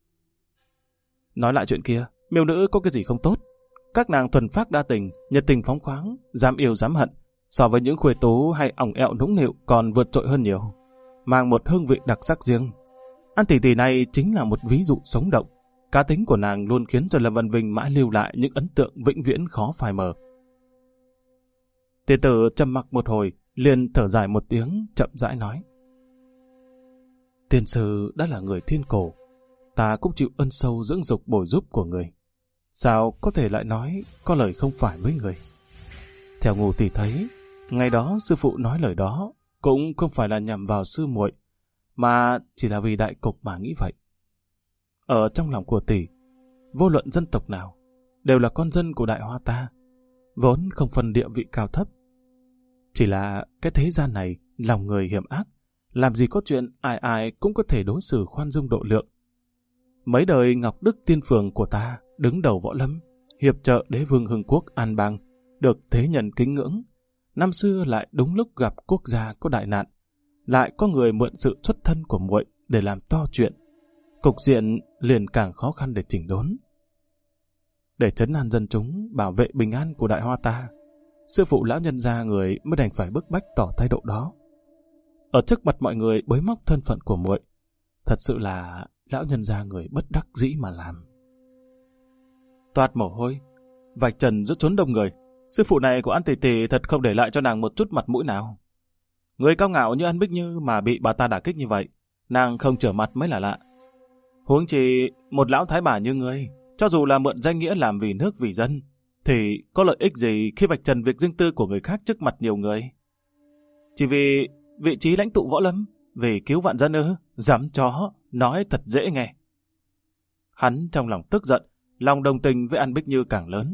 Nói lại chuyện kia, miêu nữ có cái gì không tốt? Các nàng thuần phác đa tình, nhiệt tình phóng khoáng, dám yêu dám hận, so với những khuê tú hay ỏng ẹo nũng nịu còn vượt trội hơn nhiều, mang một hương vị đặc sắc riêng. An tỷ tỷ này chính là một ví dụ sống động. Cá tính của nàng luôn khiến cho Lâm Văn Vinh mãi lưu lại những ấn tượng vĩnh viễn khó phai mờ. Tiên tử trầm mặc một hồi, liền thở dài một tiếng, chậm rãi nói: Tiên sư đã là người thiên cổ, ta cũng chịu ân sâu dưỡng dục bồi giúp của người. Sao có thể lại nói có lời không phải với người? Theo Ngô tỷ thấy, ngày đó sư phụ nói lời đó cũng không phải là nhằm vào sư muội, mà chỉ là vì đại cục mà nghĩ vậy. Ở trong lòng của tỷ, vô luận dân tộc nào, đều là con dân của Đại Hoa ta, vốn không phân địa vị cao thấp. Chỉ là cái thế gian này, lòng người hiểm ác, làm gì có chuyện ai ai cũng có thể đối xử khoan dung độ lượng. Mấy đời Ngọc Đức Tiên Phường của ta đứng đầu võ lâm, hiệp trợ đế vương Hưng Quốc An Bang, được thế nhân kính ngưỡng. Năm xưa lại đúng lúc gặp quốc gia có đại nạn, lại có người mượn sự xuất thân của muội để làm to chuyện. Cục diện liền càng khó khăn để chỉnh đốn. Để trấn an dân chúng, bảo vệ bình an của Đại Hoa ta, sư phụ lão nhân gia người mới đành phải bức bách tỏ thái độ đó. Ở trước mặt mọi người bới móc thân phận của muội, thật sự là lão nhân gia người bất đắc dĩ mà làm. Toát mồ hôi, vạch trần rất trốn đông người. Sư phụ này của An tỷ tỷ thật không để lại cho nàng một chút mặt mũi nào. Người cao ngạo như An Bích Như mà bị bà ta đả kích như vậy, nàng không trở mặt mới là lạ. Huống chi một lão thái bà như ngươi, cho dù là mượn danh nghĩa làm vì nước vì dân, thì có lợi ích gì khi vạch trần việc riêng tư của người khác trước mặt nhiều người? Chỉ vì vị trí lãnh tụ võ lâm, vì cứu vạn dân ư? Dám chó, nói thật dễ nghe. Hắn trong lòng tức giận, lòng đồng tình với An Bích Như càng lớn.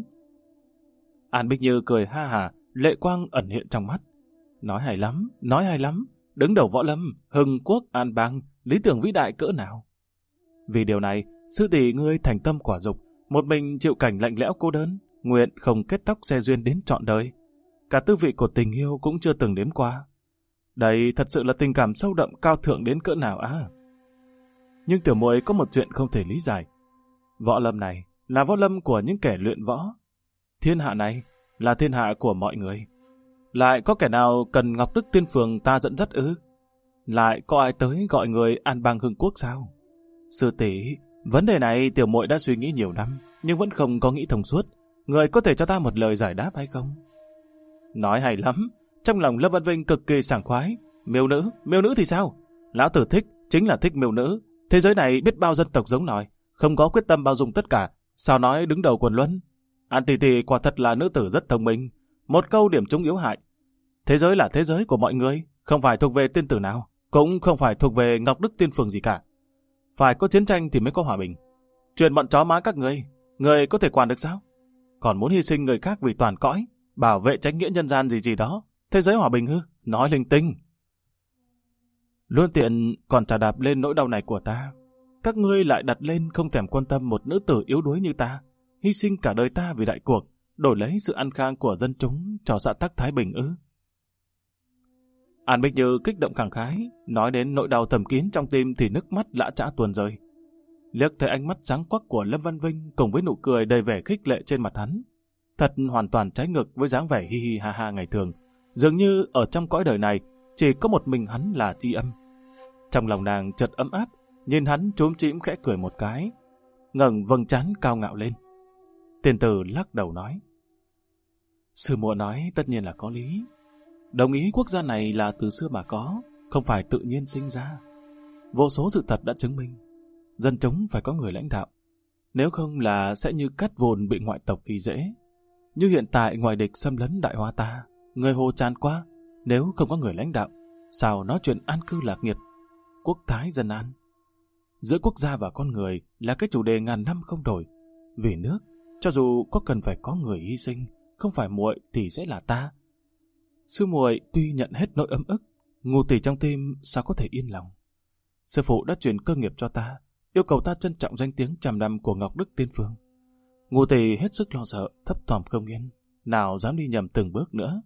An Bích Như cười ha hà, lệ quang ẩn hiện trong mắt. Nói hay lắm, đứng đầu võ lâm, Hưng Quốc An Bang, lý tưởng vĩ đại cỡ nào. Vì điều này, sư tỷ ngươi thành tâm quả dục, một mình chịu cảnh lạnh lẽo cô đơn, nguyện không kết tóc xe duyên đến trọn đời. Cả tư vị của tình yêu cũng chưa từng đếm qua. Đây thật sự là tình cảm sâu đậm cao thượng đến cỡ nào á. Nhưng tiểu muội có một chuyện không thể lý giải. Võ lâm này là võ lâm của những kẻ luyện võ. Thiên hạ này là thiên hạ của mọi người. Lại có kẻ nào cần Ngọc Đức Tiên Phường ta dẫn dắt ư? Lại có ai tới gọi người An Bang Hưng Quốc sao? Sư tỷ, vấn đề này tiểu muội đã suy nghĩ nhiều năm, nhưng vẫn không có nghĩ thông suốt. Người có thể cho ta một lời giải đáp hay không? Nói hay lắm. Trong lòng Lâm Văn Vinh cực kỳ sảng khoái. Miêu nữ thì sao? Lão tử thích, chính là thích miêu nữ. Thế giới này biết bao dân tộc giống nòi, không có quyết tâm bao dung tất cả. Sao nói đứng đầu quần luân? An Tỷ Tỷ quả thật là nữ tử rất thông minh. Một câu điểm trúng yếu hại. Thế giới là thế giới của mọi người, không phải thuộc về tiên tử nào, cũng không phải thuộc về Ngọc Đức Tiên Phường gì cả. Phải có chiến tranh thì mới có hòa bình. Chuyện bọn chó má các người có thể quản được sao? Còn muốn hy sinh người khác vì toàn cõi, bảo vệ tránh nghĩa nhân gian gì đó. Thế giới hòa bình hư? Nói linh tinh. Luôn tiện còn trả đạp lên nỗi đau này của ta. Các ngươi lại đặt lên không thèm quan tâm một nữ tử yếu đuối như ta, hy sinh cả đời ta vì đại cuộc, đổi lấy sự an khang của dân chúng cho xã tắc thái bình ư? An Bích Như kích động khẳng khái, nói đến nỗi đau thầm kín trong tim thì nước mắt lã chã tuôn rơi. Liếc thấy ánh mắt sáng quắc của Lâm Văn Vinh cùng với nụ cười đầy vẻ khích lệ trên mặt hắn, thật hoàn toàn trái ngược với dáng vẻ hi hi ha ha ngày thường. Dường như ở trong cõi đời này chỉ có một mình hắn là tri âm. Trong lòng nàng chợt ấm áp, nhìn hắn chúm chĩm khẽ cười một cái, ngẩng vầng trán cao ngạo lên. Tiền tử lắc đầu nói: Sư muội nói tất nhiên là có lý. Đồng ý quốc gia này là từ xưa mà có, không phải tự nhiên sinh ra. Vô số sự thật đã chứng minh, dân chúng phải có người lãnh đạo, nếu không là sẽ như cát vồn bị ngoại tộc khi dễ. Như hiện tại ngoại địch xâm lấn Đại Hoa ta, người hồ tràn qua, nếu không có người lãnh đạo, sao nói chuyện an cư lạc nghiệp, quốc thái dân an. Giữa quốc gia và con người là cái chủ đề ngàn năm không đổi. Vì nước, cho dù có cần phải có người hy sinh, không phải muội thì sẽ là ta. Sư muội tuy nhận hết nỗi ấm ức, ngu tỉ trong tim sao có thể yên lòng. Sư phụ đã truyền cơ nghiệp cho ta, yêu cầu ta trân trọng danh tiếng trăm năm của Ngọc Đức Tiên Phương. Ngu tỉ hết sức lo sợ, thấp thỏm không yên, nào dám đi nhầm từng bước nữa.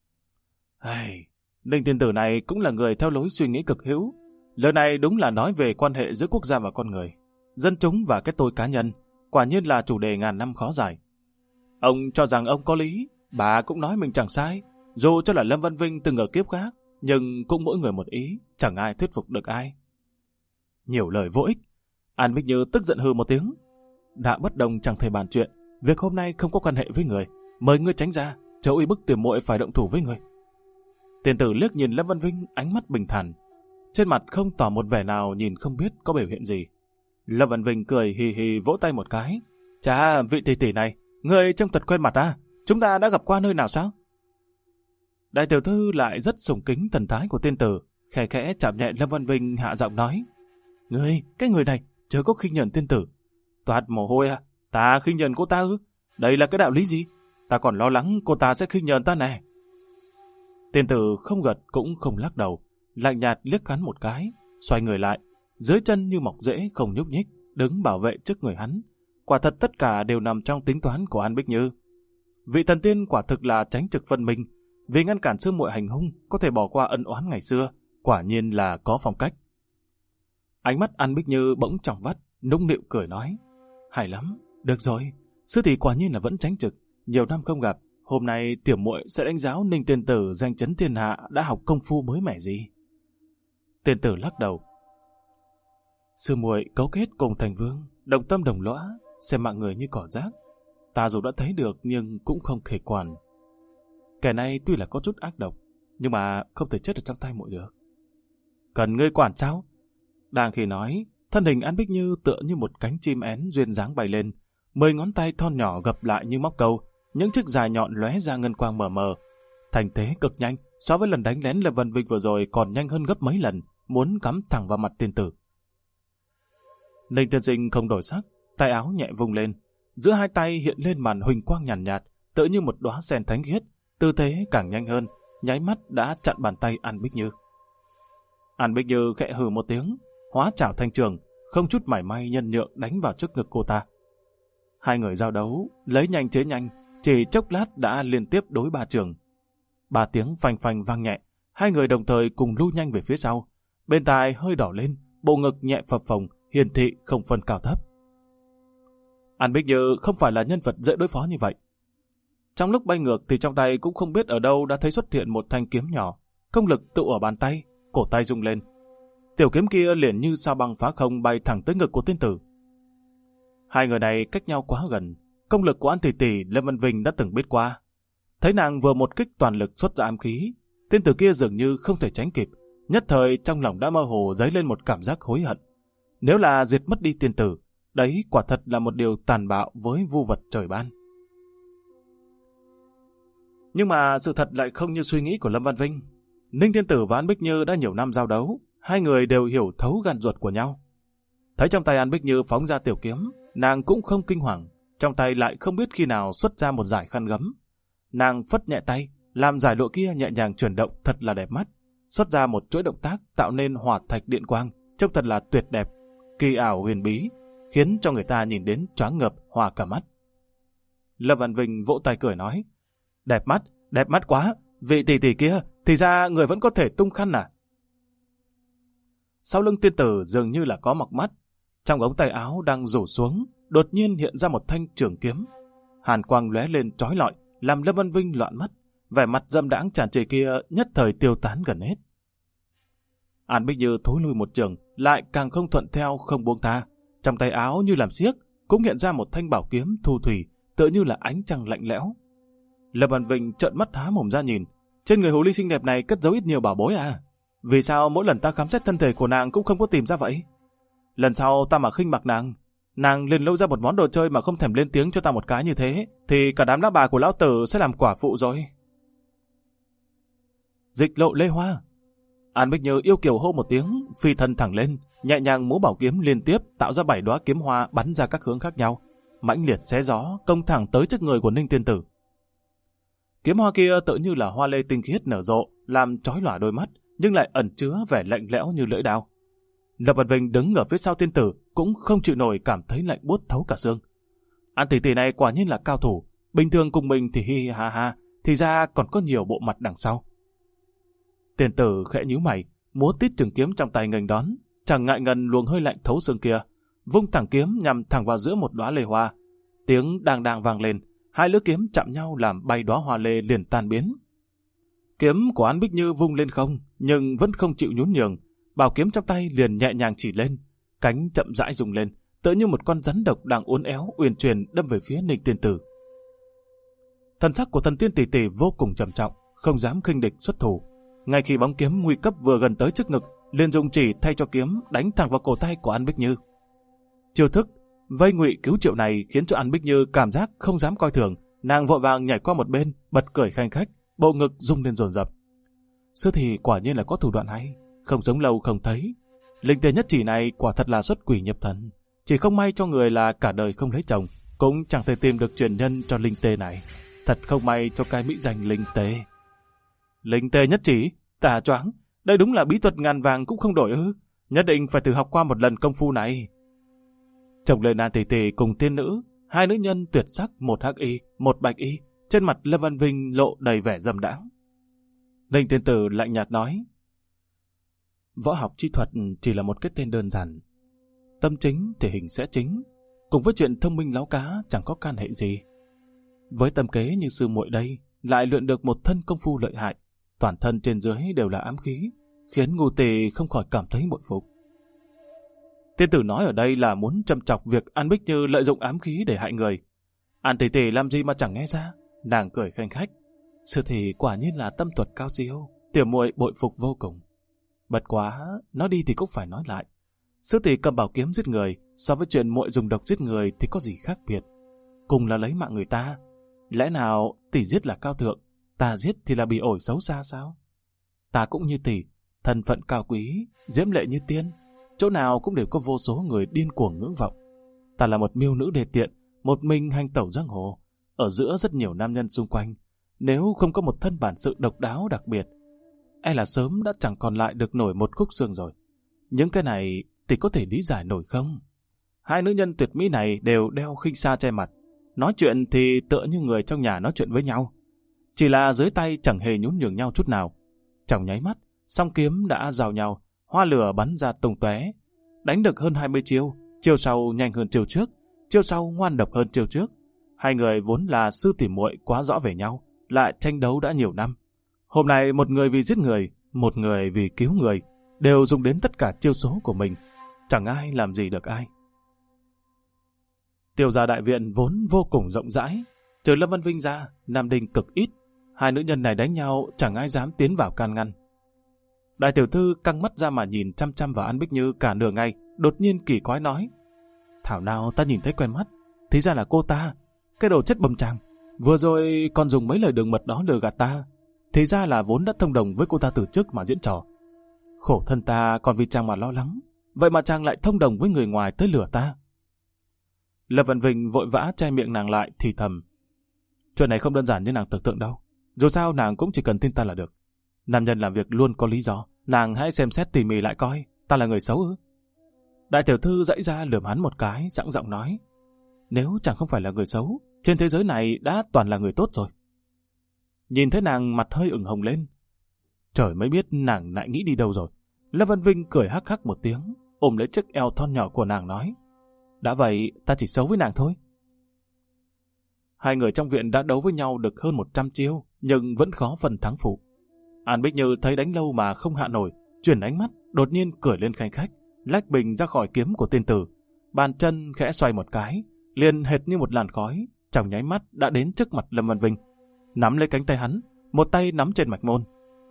Ninh tiên tử này cũng là người theo lối suy nghĩ cực hữu. Lời này đúng là nói về quan hệ giữa quốc gia và con người, dân chúng và cái tôi cá nhân, quả nhiên là chủ đề ngàn năm khó giải. Ông cho rằng ông có lý, bà cũng nói mình chẳng sai. Dù cho là Lâm Văn Vinh từng ở kiếp khác, nhưng cũng mỗi người một ý, chẳng ai thuyết phục được ai. Nhiều lời vô ích. An Bích Như tức giận hừ một tiếng. Đã bất đồng chẳng thể bàn chuyện, việc hôm nay không có quan hệ với người, mời ngươi tránh ra, chớ uy bức tiểu muội phải động thủ với người. Tiền tử liếc nhìn Lâm Văn Vinh, ánh mắt bình thản, trên mặt không tỏ một vẻ nào nhìn không biết có biểu hiện gì. Lâm Văn Vinh cười hì hì vỗ tay một cái. Chà, vị tỷ tỷ này, người trông thật quen mặt à? Chúng ta đã gặp qua nơi nào sao? Đại tiểu thư lại rất sùng kính thần thái của tiên tử, khẽ khẽ chạm nhẹ Lâm Văn Vinh, hạ giọng nói: cái người này chớ có khinh nhẫn tiên tử. Toát mồ hôi à? Ta khinh nhẫn cô ta ư? Đây là cái đạo lý gì? Ta còn lo lắng cô ta sẽ khinh nhẫn ta nè. Tiên tử không gật cũng không lắc đầu, lạnh nhạt liếc hắn một cái, xoay người lại, dưới chân như mọc rễ không nhúc nhích, đứng bảo vệ trước người hắn. Quả thật tất cả đều nằm trong tính toán của An Bích Như. Vị thần tiên quả thực là tránh trực phân minh, vì ngăn cản sư muội hành hung, có thể bỏ qua ân oán ngày xưa, quả nhiên là có phong cách. Ánh mắt An Bích Như bỗng trong vắt, nũng nịu cười nói: Hay lắm, được rồi, sư tỷ quả nhiên là vẫn tránh trực, nhiều năm không gặp, hôm nay tiểu muội sẽ đánh giáo Ninh tiên tử danh chấn thiên hạ đã học công phu mới mẻ gì. Tiên tử lắc đầu: Sư muội cấu kết cùng thành vương, đồng tâm đồng lõa, xem mạng người như cỏ rác. Ta dù đã thấy được nhưng cũng không thể quản. Kẻ này tuy là có chút ác độc, nhưng mà không thể chết ở trong tay muội được. Cần ngươi quản sao? Đang khi nói, thân hình An Bích Như tựa như một cánh chim én duyên dáng bay lên, 10 ngón tay thon nhỏ gập lại như móc câu, những chiếc dài nhọn lóe ra ngân quang mờ mờ. Thành thế cực nhanh, so với lần đánh lén Lâm Văn Vinh vừa rồi còn nhanh hơn gấp mấy lần, muốn cắm thẳng vào mặt tiên tử. Ninh tiên sinh không đổi sắc, tay áo nhẹ vung lên, giữa hai tay hiện lên màn huỳnh quang nhàn nhạt, tựa như một đóa sen thánh khiết, tư thế càng nhanh hơn, nháy mắt đã chặn bàn tay An Bích Như. An Bích Như khẽ hừ một tiếng, hóa chảo thanh trường, không chút mảy may nhân nhượng đánh vào trước ngực cô ta. Hai người giao đấu, lấy nhanh chế nhanh, chỉ chốc lát đã liên tiếp đối 3 trường. 3 tiếng phanh phanh vang nhẹ, hai người đồng thời cùng lui nhanh về phía sau. Bên tai hơi đỏ lên, bộ ngực nhẹ phập phồng, hiển thị không phân cao thấp. An Bích Như không phải là nhân vật dễ đối phó như vậy. Trong lúc bay ngược thì trong tay cũng không biết ở đâu đã thấy xuất hiện một thanh kiếm nhỏ, công lực tụ ở bàn tay, cổ tay rung lên. Tiểu kiếm kia liền như sao băng phá không bay thẳng tới ngực của tiên tử. Hai người này cách nhau quá gần, công lực của An Tỷ Tỷ Lâm Vân Vinh đã từng biết qua. Thấy nàng vừa một kích toàn lực xuất ra ám khí, tên tử kia dường như không thể tránh kịp, nhất thời trong lòng đã mơ hồ dấy lên một cảm giác hối hận. Nếu là diệt mất đi tiên tử, đấy quả thật là một điều tàn bạo với vu vật trời ban. Nhưng mà sự thật lại không như suy nghĩ của Lâm Văn Vinh. Ninh Tiên Tử và An Bích Như đã nhiều năm giao đấu, hai người đều hiểu thấu gan ruột của nhau. Thấy trong tay An Bích Như phóng ra tiểu kiếm, nàng cũng không kinh hoàng, trong tay lại không biết khi nào xuất ra một dải khăn gấm. Nàng phất nhẹ tay, làm dải lụa kia nhẹ nhàng chuyển động thật là đẹp mắt, xuất ra một chuỗi động tác tạo nên hỏa thạch điện quang, trông thật là tuyệt đẹp, kỳ ảo huyền bí, khiến cho người ta nhìn đến choáng ngợp hoa cả mắt. Lâm Văn Vinh vỗ tay cười nói, đẹp mắt quá, vị tỷ tỷ kia, thì ra người vẫn có thể tung khăn à? Sau lưng tiên tử dường như là có mọc mắt, trong ống tay áo đang rủ xuống, đột nhiên hiện ra một thanh trường kiếm. Hàn quang lóe lên chói lọi, làm Lâm Văn Vinh loạn mắt, vẻ mặt dâm đãng tràn trề kia nhất thời tiêu tán gần hết. An Bích Như thối lui một trường, lại càng không thuận theo không buông tha, trong tay áo như làm xiếc, cũng hiện ra một thanh bảo kiếm thu thủy, tựa như là ánh trăng lạnh lẽo. Lâm Văn Vinh trợn mắt há mồm ra nhìn, trên người hồ ly xinh đẹp này cất giấu ít nhiều bảo bối à? Vì sao mỗi lần ta khám xét thân thể của nàng cũng không có tìm ra vậy? Lần sau ta mà khinh bạc nàng liền lâu ra một món đồ chơi mà không thèm lên tiếng cho ta một cái như thế, thì cả đám lão bà của lão tử sẽ làm quả phụ rồi. Dịch lộ lê hoa. An Bích Như yêu kiều hô một tiếng, phi thân thẳng lên, nhẹ nhàng múa bảo kiếm liên tiếp tạo ra 7 đóa kiếm hoa bắn ra các hướng khác nhau, mãnh liệt xé gió công thẳng tới trước người của Ninh Tiên Tử. Kiếm hoa kia tự như là hoa lê tinh khiết nở rộ, làm chói lòa đôi mắt, nhưng lại ẩn chứa vẻ lạnh lẽo như lưỡi dao. Lâm Văn Vinh đứng ở phía sau tiên tử cũng không chịu nổi, cảm thấy lạnh buốt thấu cả xương. An tỷ tỷ này quả nhiên là cao thủ, bình thường cùng mình thì hi hi ha ha, thì ra còn có nhiều bộ mặt đằng sau. Tiên tử khẽ nhíu mày, múa tít trường kiếm trong tay nghênh đón, chẳng ngại ngần luồng hơi lạnh thấu xương kia, vung thẳng kiếm nhằm thẳng vào giữa một đóa lê hoa. Tiếng đang đang vang lên, hai lưỡi kiếm chạm nhau làm bay đóa hoa lê liền tan biến. Kiếm của An Bích Như vung lên không, nhưng vẫn không chịu nhún nhường, bảo kiếm trong tay liền nhẹ nhàng chỉ lên, cánh chậm rãi rung lên, tựa như một con rắn độc đang uốn éo uyển chuyển đâm về phía Ninh Tiên Tử. Thần sắc của thần tiên tỷ tỷ vô cùng trầm trọng, không dám khinh địch xuất thủ. Ngay khi bóng kiếm nguy cấp vừa gần tới trước ngực, liền dùng chỉ thay cho kiếm đánh thẳng vào cổ tay của An Bích Như. Chiêu thức vây ngụy cứu triệu này khiến cho An Bích Như cảm giác không dám coi thường, nàng vội vàng nhảy qua một bên, bật cười khanh khách, bộ ngực rung lên dồn dập. Sư thì quả nhiên là có thủ đoạn hay, không sống lâu không thấy. Linh tê nhất chỉ này quả thật là xuất quỷ nhập thần, chỉ không may cho người là cả đời không lấy chồng, cũng chẳng thể tìm được truyền nhân cho linh tê này. Thật không may cho cái mỹ danh linh tê. Linh tê nhất chỉ, tà choáng, đây đúng là bí thuật ngàn vàng cũng không đổi ư? Nhất định phải thử học qua một lần công phu này. Chồng lời An tỷ tỷ cùng tiên nữ, hai nữ nhân tuyệt sắc, một hắc y, một bạch y, trên mặt Lâm Văn Vinh lộ đầy vẻ dâm đãng. Ninh Tiên Tử lạnh nhạt nói, võ học chi thuật chỉ là một cái tên đơn giản. Tâm chính thì hình sẽ chính, cùng với chuyện thông minh láo cá chẳng có can hệ gì. Với tâm kế như sư muội đây, lại luyện được một thân công phu lợi hại, toàn thân trên dưới đều là ám khí, khiến ngu tỳ không khỏi cảm thấy bội phục. Tiên tử nói ở đây là muốn châm chọc việc An Bích Như lợi dụng ám khí để hại người. An tỷ tỷ làm gì mà chẳng nghe ra, nàng cười khanh khách. Sư thì quả nhiên là tâm thuật cao siêu, tiểu muội bội phục vô cùng. Bật quá, nói đi thì cũng phải nói lại. Sư tỷ cầm bảo kiếm giết người, so với chuyện muội dùng độc giết người thì có gì khác biệt. Cùng là lấy mạng người ta, lẽ nào tỷ giết là cao thượng, ta giết thì là bị ổi xấu xa sao? Ta cũng như tỷ, thân phận cao quý, diễm lệ như tiên, chỗ nào cũng đều có vô số người điên cuồng ngưỡng vọng. Ta là một miêu nữ đề tiện, một mình hành tẩu giang hồ, ở giữa rất nhiều nam nhân xung quanh. Nếu không có một thân bản sự độc đáo đặc biệt, e là sớm đã chẳng còn lại được nổi một khúc xương rồi. Những cái này thì có thể lý giải nổi không? Hai nữ nhân tuyệt mỹ này đều đeo khinh sa che mặt, nói chuyện thì tựa như người trong nhà nói chuyện với nhau. Chỉ là dưới tay chẳng hề nhún nhường nhau chút nào. Trong nháy mắt, song kiếm đã giao nhau, hoa lửa bắn ra tung tóe, đánh được hơn 20 chiêu, chiêu sau nhanh hơn chiêu trước, chiêu sau ngoan độc hơn chiêu trước. Hai người vốn là sư tỉ muội quá rõ về nhau, lại tranh đấu đã nhiều năm. Hôm nay một người vì giết người, một người vì cứu người, đều dùng đến tất cả chiêu số của mình. Chẳng ai làm gì được ai. Tiêu gia đại viện vốn vô cùng rộng rãi, trừ Lâm Văn Vinh ra, nam đinh cực ít. Hai nữ nhân này đánh nhau chẳng ai dám tiến vào can ngăn. Đại tiểu thư căng mắt ra mà nhìn chăm chăm vào An Bích Như cả nửa ngày, đột nhiên kỳ quái nói: thảo nào ta nhìn thấy quen mắt, thì ra là cô ta, cái đồ chất bầm tràng. Vừa rồi còn dùng mấy lời đường mật đó lừa gạt ta, thì ra là vốn đã thông đồng với cô ta từ trước mà diễn trò. Khổ thân ta còn vì chàng mà lo lắng, vậy mà chàng lại thông đồng với người ngoài tới lừa ta. Lâm Văn Vinh vội vã che miệng nàng lại thì thầm: chuyện này không đơn giản như nàng tưởng tượng đâu. Dù sao nàng cũng chỉ cần tin ta là được. Nam nhân làm việc luôn có lý do, nàng hãy xem xét tỉ mỉ lại coi, ta là người xấu ư? Đại tiểu thư dãy ra lườm hắn một cái, dẵng giọng nói: nếu chàng không phải là người xấu, trên thế giới này đã toàn là người tốt rồi. Nhìn thấy nàng mặt hơi ửng hồng lên, trời mới biết nàng lại nghĩ đi đâu rồi. Lâm Văn Vinh cười hắc hắc một tiếng, ôm lấy chiếc eo thon nhỏ của nàng nói: đã vậy ta chỉ xấu với nàng thôi. Hai người trong viện đã đấu với nhau được hơn 100 chiêu, nhưng vẫn khó phần thắng phụ. An Bích Như thấy đánh lâu mà không hạ nổi, chuyển ánh mắt, đột nhiên cười lên khanh khách, lách bình ra khỏi kiếm của tiên tử, bàn chân khẽ xoay một cái, liền hệt như một làn khói, trong nháy mắt đã đến trước mặt Lâm Văn Vinh, nắm lấy cánh tay hắn, một tay nắm trên mạch môn.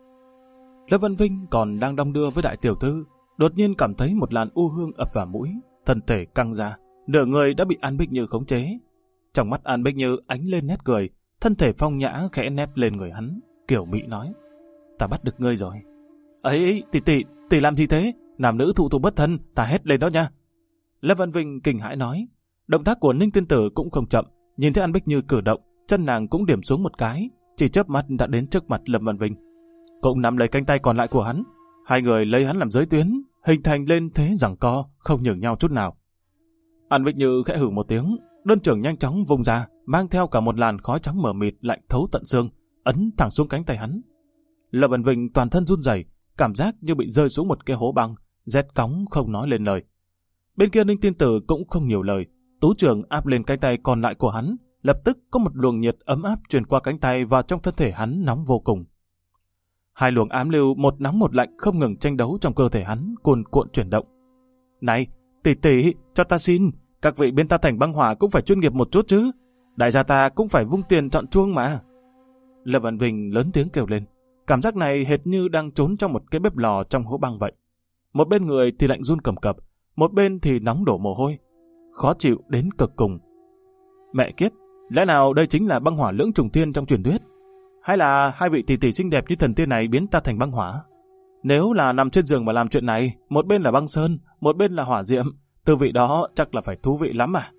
Lâm Văn Vinh còn đang đong đưa với đại tiểu thư, đột nhiên cảm thấy một làn u hương ập vào mũi, thân thể căng ra, nửa người đã bị An Bích Như khống chế. Trong mắt An Bích Như ánh lên nét cười, thân thể phong nhã khẽ nép lên người hắn, kiểu mị nói: ta bắt được ngươi rồi. Ấy, tỷ làm gì thế? Nam nữ thụ thụ bất thân, ta hét lên đó nha. Lâm Văn Vinh kinh hãi nói. Động tác của Ninh tiên tử cũng không chậm, nhìn thấy An Bích Như cử động, chân nàng cũng điểm xuống một cái, chỉ chớp mắt đã đến trước mặt Lâm Văn Vinh, cũng nắm lấy cánh tay còn lại của hắn. Hai người lấy hắn làm giới tuyến, hình thành lên thế giằng co, không nhường nhau chút nào. An Bích Như khẽ hử một tiếng, đơn trưởng nhanh chóng vùng ra, mang theo cả một làn khói trắng mờ mịt lạnh thấu tận xương, ấn thẳng xuống cánh tay hắn. Lâm Văn Vinh toàn thân run rẩy, cảm giác như bị rơi xuống một cái hố băng, rét cóng không nói lên lời. Bên kia Ninh tiên tử cũng không nhiều lời, tú trưởng áp lên cánh tay còn lại của hắn, lập tức có một luồng nhiệt ấm áp truyền qua cánh tay vào trong thân thể hắn nóng vô cùng. Hai luồng ám lưu một nóng một lạnh không ngừng tranh đấu trong cơ thể hắn, cuồn cuộn chuyển động. Này, tỷ, cho ta xin, các vị bên ta thành băng hỏa cũng phải chuyên nghiệp một chút chứ. Đại gia ta cũng phải vung tiền chọn chuông mà. Lâm Văn Vinh lớn tiếng kêu lên. Cảm giác này hệt như đang trốn trong một cái bếp lò trong hố băng vậy. Một bên người thì lạnh run cầm cập, một bên thì nóng đổ mồ hôi, khó chịu đến cực cùng. Mẹ kiếp, lẽ nào đây chính là băng hỏa lưỡng trùng thiên trong truyền thuyết? Hay là hai vị tỷ tỷ xinh đẹp như thần tiên này biến ta thành băng hỏa? Nếu là nằm trên giường mà làm chuyện này, một bên là băng sơn, một bên là hỏa diệm, tư vị đó chắc là phải thú vị lắm à?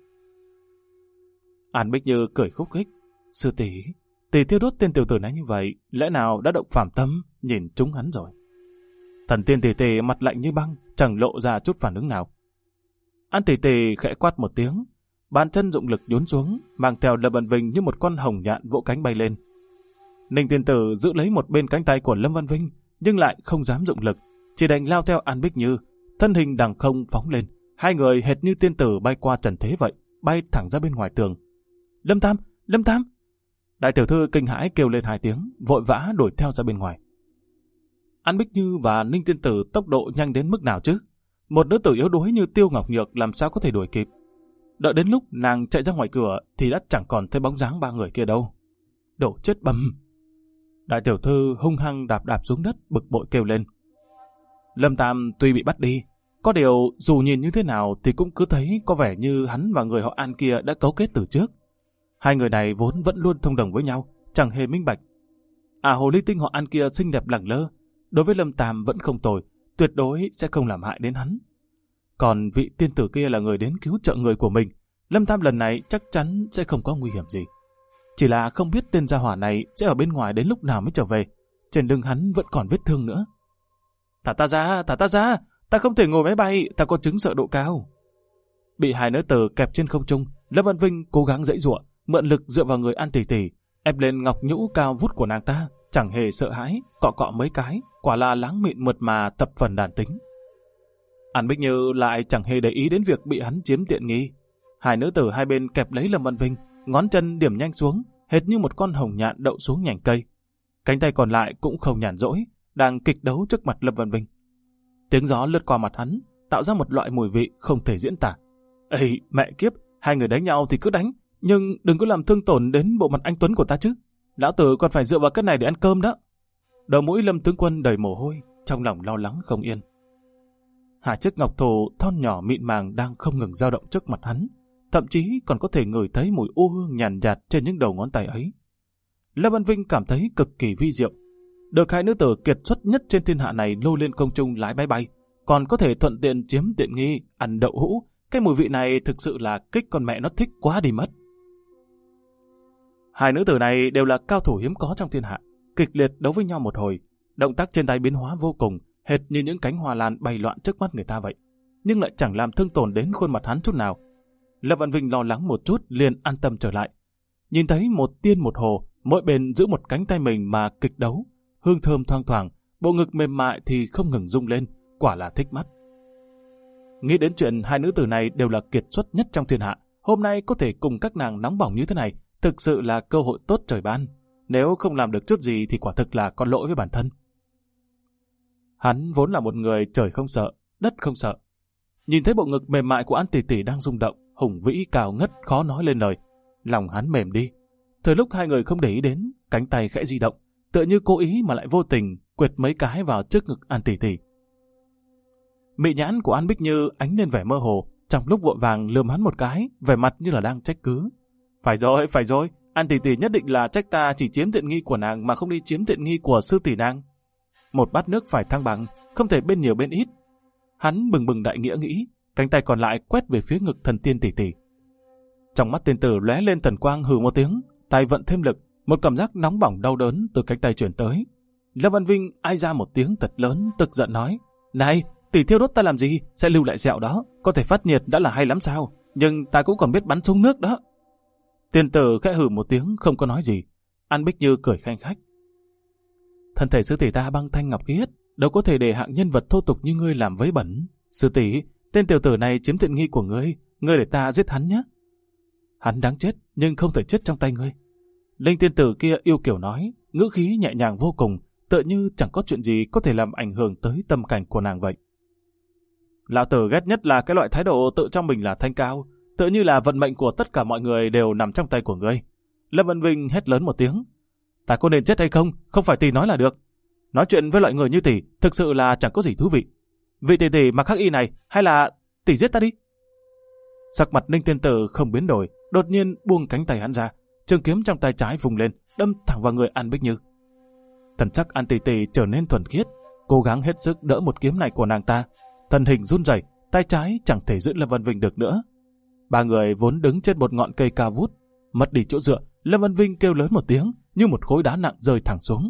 An Bích Như cười khúc khích. Sư tỷ thiêu đốt tên tiểu tử này như vậy, lẽ nào đã động phàm tâm, nhìn trúng hắn rồi? Thần tiên tỷ mặt lạnh như băng, chẳng lộ ra chút phản ứng nào. An tỷ khẽ quát một tiếng, bàn chân dụng lực nhún xuống, mang theo Lâm Văn Vinh như một con hồng nhạn vỗ cánh bay lên. Ninh tiên tử giữ lấy một bên cánh tay của Lâm Văn Vinh, nhưng lại không dám dụng lực, chỉ đành lao theo An Bích Như, thân hình đằng không phóng lên. Hai người hệt như tiên tử bay qua trần thế vậy, bay thẳng ra bên ngoài tường. Lâm Tam! Đại tiểu thư kinh hãi kêu lên hai tiếng, vội vã đuổi theo ra bên ngoài. An Bích Như và Ninh tiên tử tốc độ nhanh đến mức nào chứ? Một nữ tử yếu đuối như Tiêu Ngọc Nhược làm sao có thể đuổi kịp? Đợi đến lúc nàng chạy ra ngoài cửa thì đã chẳng còn thấy bóng dáng ba người kia đâu. Đổ chết bầm! Đại tiểu thư hung hăng đạp xuống đất, bực bội kêu lên. Lâm Tam tuy bị bắt đi, có điều dù nhìn như thế nào thì cũng cứ thấy có vẻ như hắn và người họ An kia đã cấu kết từ trước. Hai người này vốn vẫn luôn thông đồng với nhau, chẳng hề minh bạch. Hồ ly tinh họ An kia xinh đẹp lẳng lơ, đối với Lâm Tam vẫn không tồi, tuyệt đối sẽ không làm hại đến hắn. Còn vị tiên tử kia là người đến cứu trợ người của mình, Lâm Tam lần này chắc chắn sẽ không có nguy hiểm gì. Chỉ là không biết tên gia hỏa này sẽ ở bên ngoài đến lúc nào mới trở về, trên lưng hắn vẫn còn vết thương nữa. Thả ta ra, ta không thể ngồi máy bay, ta có chứng sợ độ cao. Bị hai nữ tử kẹp trên không trung, Lâm Văn Vinh cố gắng giãy giụa, mượn lực dựa vào người An tỷ, ép lên ngọc nhũ cao vút của nàng ta, chẳng hề sợ hãi, cọ mấy cái, quả là láng mịn mượt mà tập phần đàn tính. An Bích Như lại chẳng hề để ý đến việc bị hắn chiếm tiện nghi. Hai nữ tử hai bên kẹp lấy Lâm Văn Vinh, ngón chân điểm nhanh xuống, hệt như một con hồng nhạn đậu xuống nhành cây. Cánh tay còn lại cũng không nhàn rỗi, đang kịch đấu trước mặt Lâm Văn Vinh. Tiếng gió lướt qua mặt hắn, tạo ra một loại mùi vị không thể diễn tả. Ây, mẹ kiếp, Hai người đánh nhau thì cứ đánh, nhưng đừng có làm thương tổn đến bộ mặt anh tuấn của ta chứ. Lão tử còn phải dựa vào cái này để ăn cơm đó. Đầu mũi Lâm tướng quân đầy mồ hôi, trong lòng lo lắng không yên. Hai chiếc ngọc thổ thon nhỏ mịn màng đang không ngừng dao động trước mặt hắn, thậm chí còn có thể ngửi thấy mùi u hương nhàn nhạt trên những đầu ngón tay ấy. Lâm Văn Vinh cảm thấy cực kỳ vi diệu. Được hai nữ tử kiệt xuất nhất trên thiên hạ này lôi lên không trung lái bay bay, còn có thể thuận tiện chiếm tiện nghi, ăn đậu hũ. Cái mùi vị này thực sự là kích con mẹ nó thích quá đi mất. Hai nữ tử này đều là cao thủ hiếm có trong thiên hạ, kịch liệt đấu với nhau một hồi, động tác trên tay biến hóa vô cùng, hệt như những cánh hoa lan bay loạn trước mắt người ta vậy, nhưng lại chẳng làm thương tổn đến khuôn mặt hắn chút nào. Lâm Văn Vinh lo lắng một chút liền an tâm trở lại. Nhìn thấy một tiên một hồ, mỗi bên giữ một cánh tay mình mà kịch đấu, hương thơm thoang thoảng, bộ ngực mềm mại thì không ngừng rung lên, quả là thích mắt. Nghĩ đến chuyện hai nữ tử này đều là kiệt xuất nhất trong thiên hạ, hôm nay có thể cùng các nàng nóng bỏng như thế này, thực sự là cơ hội tốt trời ban. Nếu không làm được chút gì thì quả thực là có lỗi với bản thân. Hắn vốn là một người trời không sợ, đất không sợ. Nhìn thấy bộ ngực mềm mại của An Tỷ Tỷ đang rung động, hùng vĩ cao ngất khó nói lên lời, lòng hắn mềm đi. Thời lúc hai người không để ý đến, cánh tay khẽ di động, tựa như cố ý mà lại vô tình quệt mấy cái vào trước ngực An Tỷ Tỷ. Mị nhãn của An Bích Như ánh lên vẻ mơ hồ, trong lúc vội vàng lườm hắn một cái, vẻ mặt như là đang trách cứ. Phải rồi, An Tỷ Tỷ nhất định là trách ta chỉ chiếm tiện nghi của nàng mà không đi chiếm tiện nghi của sư tỷ nàng. Một bát nước phải thăng bằng, không thể bên nhiều bên ít. Hắn bừng bừng đại nghĩa nghĩ, cánh tay còn lại quét về phía ngực thần tiên tỷ tỷ. Trong mắt tiên tử lóe lên thần quang, hừ một tiếng, tay vận thêm lực, một cảm giác nóng bỏng đau đớn từ cánh tay chuyển tới. Lâm Văn Vinh ai ra một tiếng thật lớn, tức giận nói: "Này, tỷ thiêu đốt ta làm gì? Sẽ lưu lại sẹo đó, có thể phát nhiệt đã là hay lắm sao? Nhưng ta cũng còn biết bắn súng nước đó." Tiên tử khẽ hừ một tiếng không có nói gì. An Bích Như cười khanh khách: "Thân thể sư tỷ ta băng thanh ngọc khiết, đâu có thể để hạng nhân vật thô tục như ngươi làm vấy bẩn. Sư tỷ, tên tiểu tử này chiếm tiện nghi của ngươi để ta giết hắn nhé." "Hắn đáng chết, nhưng không thể chết trong tay ngươi." Linh tiên tử kia yêu kiều nói, ngữ khí nhẹ nhàng vô cùng, tựa như chẳng có chuyện gì có thể làm ảnh hưởng tới tâm cảnh của nàng vậy. Lão tử ghét nhất là cái loại thái độ tự cho mình là thanh cao, tựa như là vận mệnh của tất cả mọi người đều nằm trong tay của ngươi. Lâm Văn Vinh hét lớn một tiếng: "Ta có nên chết hay không? Không phải tỷ nói là được. Nói chuyện với loại người như tỷ thực sự là chẳng có gì thú vị. Vị tỷ tỷ mặc hắc y này, hay là tỷ giết ta đi." Sắc mặt Ninh tiên tử không biến đổi, đột nhiên buông cánh tay hắn ra, trường kiếm trong tay trái vùng lên, đâm thẳng vào người An Bích Như. Thần sắc An Tỷ Tỷ trở nên thuần khiết, cố gắng hết sức đỡ một kiếm này của nàng ta. Thân hình run rẩy, tay trái chẳng thể giữ Lâm Văn Vinh được nữa. Ba người vốn đứng trên một ngọn cây cao vút, mất đi chỗ dựa, Lâm Văn Vinh kêu lớn một tiếng, như một khối đá nặng rơi thẳng xuống.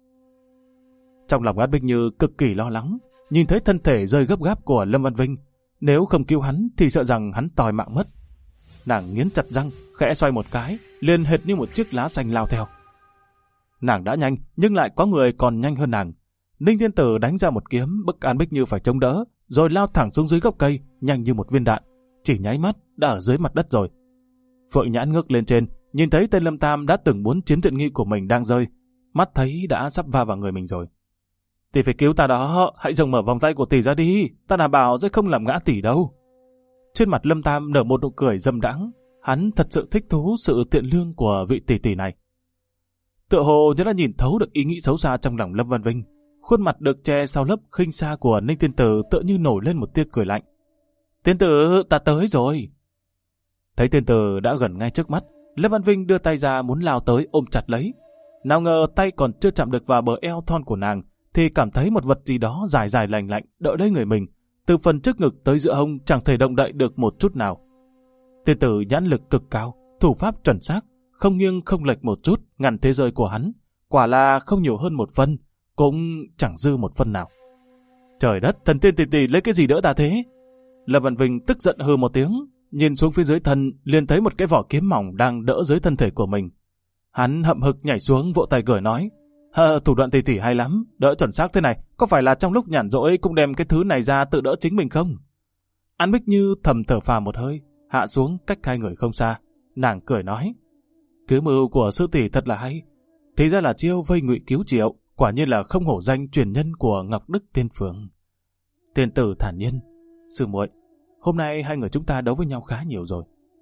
Trong lòng An Bích Như cực kỳ lo lắng, nhìn thấy thân thể rơi gấp gáp của Lâm Văn Vinh, nếu không cứu hắn thì sợ rằng hắn tòi mạng mất. Nàng nghiến chặt răng, khẽ xoay một cái, liền hệt như một chiếc lá xanh lao theo. Nàng đã nhanh, nhưng lại có người còn nhanh hơn nàng. Ninh tiên tử đánh ra một kiếm, bức An Bích Như phải chống đỡ, rồi lao thẳng xuống dưới gốc cây, nhanh như một viên đạn. Chỉ nháy mắt đã ở dưới mặt đất rồi. Phượng Nhãn ngước lên trên, nhìn thấy tên Lâm Tam đã từng muốn chiếm tiện nghi của mình đang rơi, mắt thấy đã sắp va vào người mình rồi. "Tỷ phải cứu ta đó, hãy rộng mở vòng tay của tỷ ra đi, ta đảm bảo sẽ không làm ngã tỷ đâu." Trên mặt Lâm Tam nở một nụ cười dâm đãng, hắn thật sự thích thú sự tiện lương của vị tỷ tỷ này. Tựa hồ như đã nhìn thấu được ý nghĩ xấu xa trong lòng Lâm Văn Vinh, khuôn mặt được che sau lớp khinh xa của Ninh tiên tử tựa như nổi lên một tia cười lạnh. "Tiên tử, ta tới rồi." Thấy tiên tử đã gần ngay trước mắt, Lâm Văn Vinh đưa tay ra muốn lao tới ôm chặt lấy. Nào ngờ tay còn chưa chạm được vào bờ eo thon của nàng, thì cảm thấy một vật gì đó dài dài lành lạnh đỡ lấy người mình, từ phần trước ngực tới giữa hông chẳng thể động đậy được một chút nào. Tiên tử nhãn lực cực cao, thủ pháp chuẩn xác, không nghiêng không lệch một chút ngăn thế rơi của hắn, quả là không nhiều hơn một phân, cũng chẳng dư một phân nào. Trời đất, thần tiên tỷ tỷ lấy cái gì đỡ ta thế? Lâm Văn Vinh tức giận hừ một tiếng, nhìn xuống phía dưới thân liền thấy một cái vỏ kiếm mỏng đang đỡ dưới thân thể của mình. Hắn hậm hực nhảy xuống vỗ tay cười nói: "Thủ đoạn tỷ tỷ hay lắm, đỡ chuẩn xác thế này, có phải là trong lúc nhàn rỗi cũng đem cái thứ này ra tự đỡ chính mình không?" An Bích Như thầm thở phào một hơi, hạ xuống cách hai người không xa, nàng cười nói: "Cứ mưu của sư tỷ thật là hay, thì ra là chiêu vây ngụy cứu triệu, quả nhiên là không hổ danh truyền nhân của Ngọc Đức Tiên Phượng." Tiên tử thản nhiên: "Sư muội, hôm nay hai người chúng ta đấu với nhau khá nhiều rồi,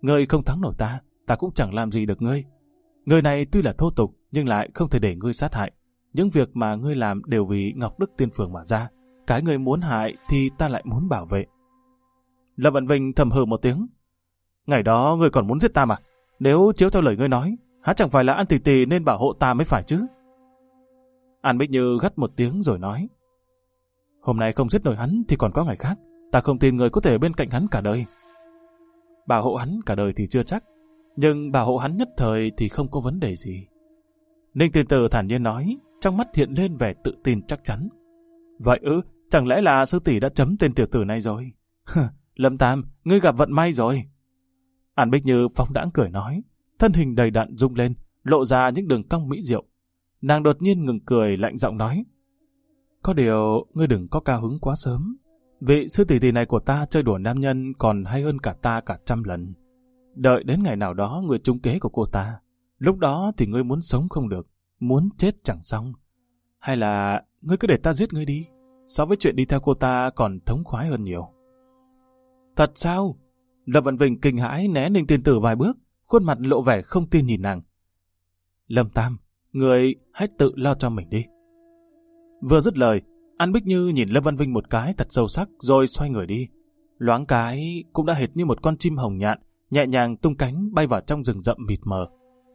Ngươi không thắng nổi ta, ta cũng chẳng làm gì được ngươi. Người này tuy là thô tục, nhưng lại không thể để ngươi sát hại. Những việc mà ngươi làm đều vì Ngọc Đức Tiên Phường mà ra. Cái ngươi muốn hại thì ta lại muốn bảo vệ. Lâm Vạn Vinh thầm hừ một tiếng. Ngày đó ngươi còn muốn giết ta mà. Nếu chiếu theo lời ngươi nói, há chẳng phải là An Tỷ Tỷ nên bảo hộ ta mới phải chứ? An Bích Như gắt một tiếng rồi nói. Hôm nay không giết nổi hắn thì còn có ngày khác. Ta không tin người có thể bên cạnh hắn cả đời. Bảo hộ hắn cả đời thì chưa chắc, nhưng bảo hộ hắn nhất thời thì không có vấn đề gì. Ninh Tiên Tử thản nhiên nói, trong mắt hiện lên vẻ tự tin chắc chắn. Vậy chẳng lẽ là sư tỷ đã chấm tên tiểu tử này rồi? Lâm Tam, ngươi gặp vận may rồi. An Bích Như phóng đãng cười nói, thân hình đầy đặn rung lên, lộ ra những đường cong mỹ diệu. Nàng đột nhiên ngừng cười, lạnh giọng nói. Có điều, ngươi đừng có cao hứng quá sớm. Vị sư tỷ tỷ này của ta chơi đùa nam nhân còn hay hơn cả ta cả 100 lần. Đợi đến ngày nào đó ngươi trúng kế của cô ta. Lúc đó thì ngươi muốn sống không được, muốn chết chẳng xong. Hay là ngươi cứ để ta giết ngươi đi, so với chuyện đi theo cô ta còn thống khoái hơn nhiều. Thật sao? Lâm Vạn Vinh kinh hãi né Ninh Tiên Tử vài bước, khuôn mặt lộ vẻ không tin nhìn nàng. Lâm Tam, người hãy tự lo cho mình đi. Vừa dứt lời, An Bích Như nhìn Lâm Vạn Vinh một cái thật sâu sắc rồi xoay người đi. Loáng cái cũng đã hệt như một con chim hồng nhạn, nhẹ nhàng tung cánh bay vào trong rừng rậm mịt mờ.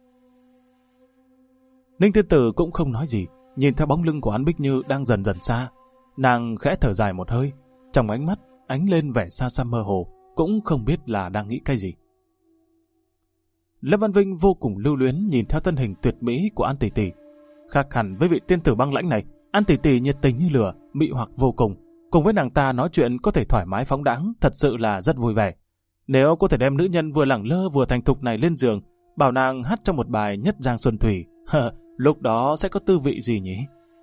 Ninh Tiên Tử cũng không nói gì, nhìn theo bóng lưng của An Bích Như đang dần dần xa. Nàng khẽ thở dài một hơi, trong ánh mắt ánh lên vẻ xa xăm mơ hồ, cũng không biết là đang nghĩ cái gì. Lâm Vạn Vinh vô cùng lưu luyến nhìn theo thân hình tuyệt mỹ của An Tỷ Tỷ. Khác hẳn với vị tiên tử băng lãnh này, An Tỷ Tỷ nhiệt tình như lửa, mị hoặc vô cùng. Cùng với nàng ta nói chuyện có thể thoải mái phóng đãng, thật sự là rất vui vẻ. Nếu có thể đem nữ nhân vừa lẳng lơ vừa thành thục này lên giường, bảo nàng hát trong một bài Nhất Giang Xuân Thủy, lúc đó sẽ có tư vị gì nhỉ?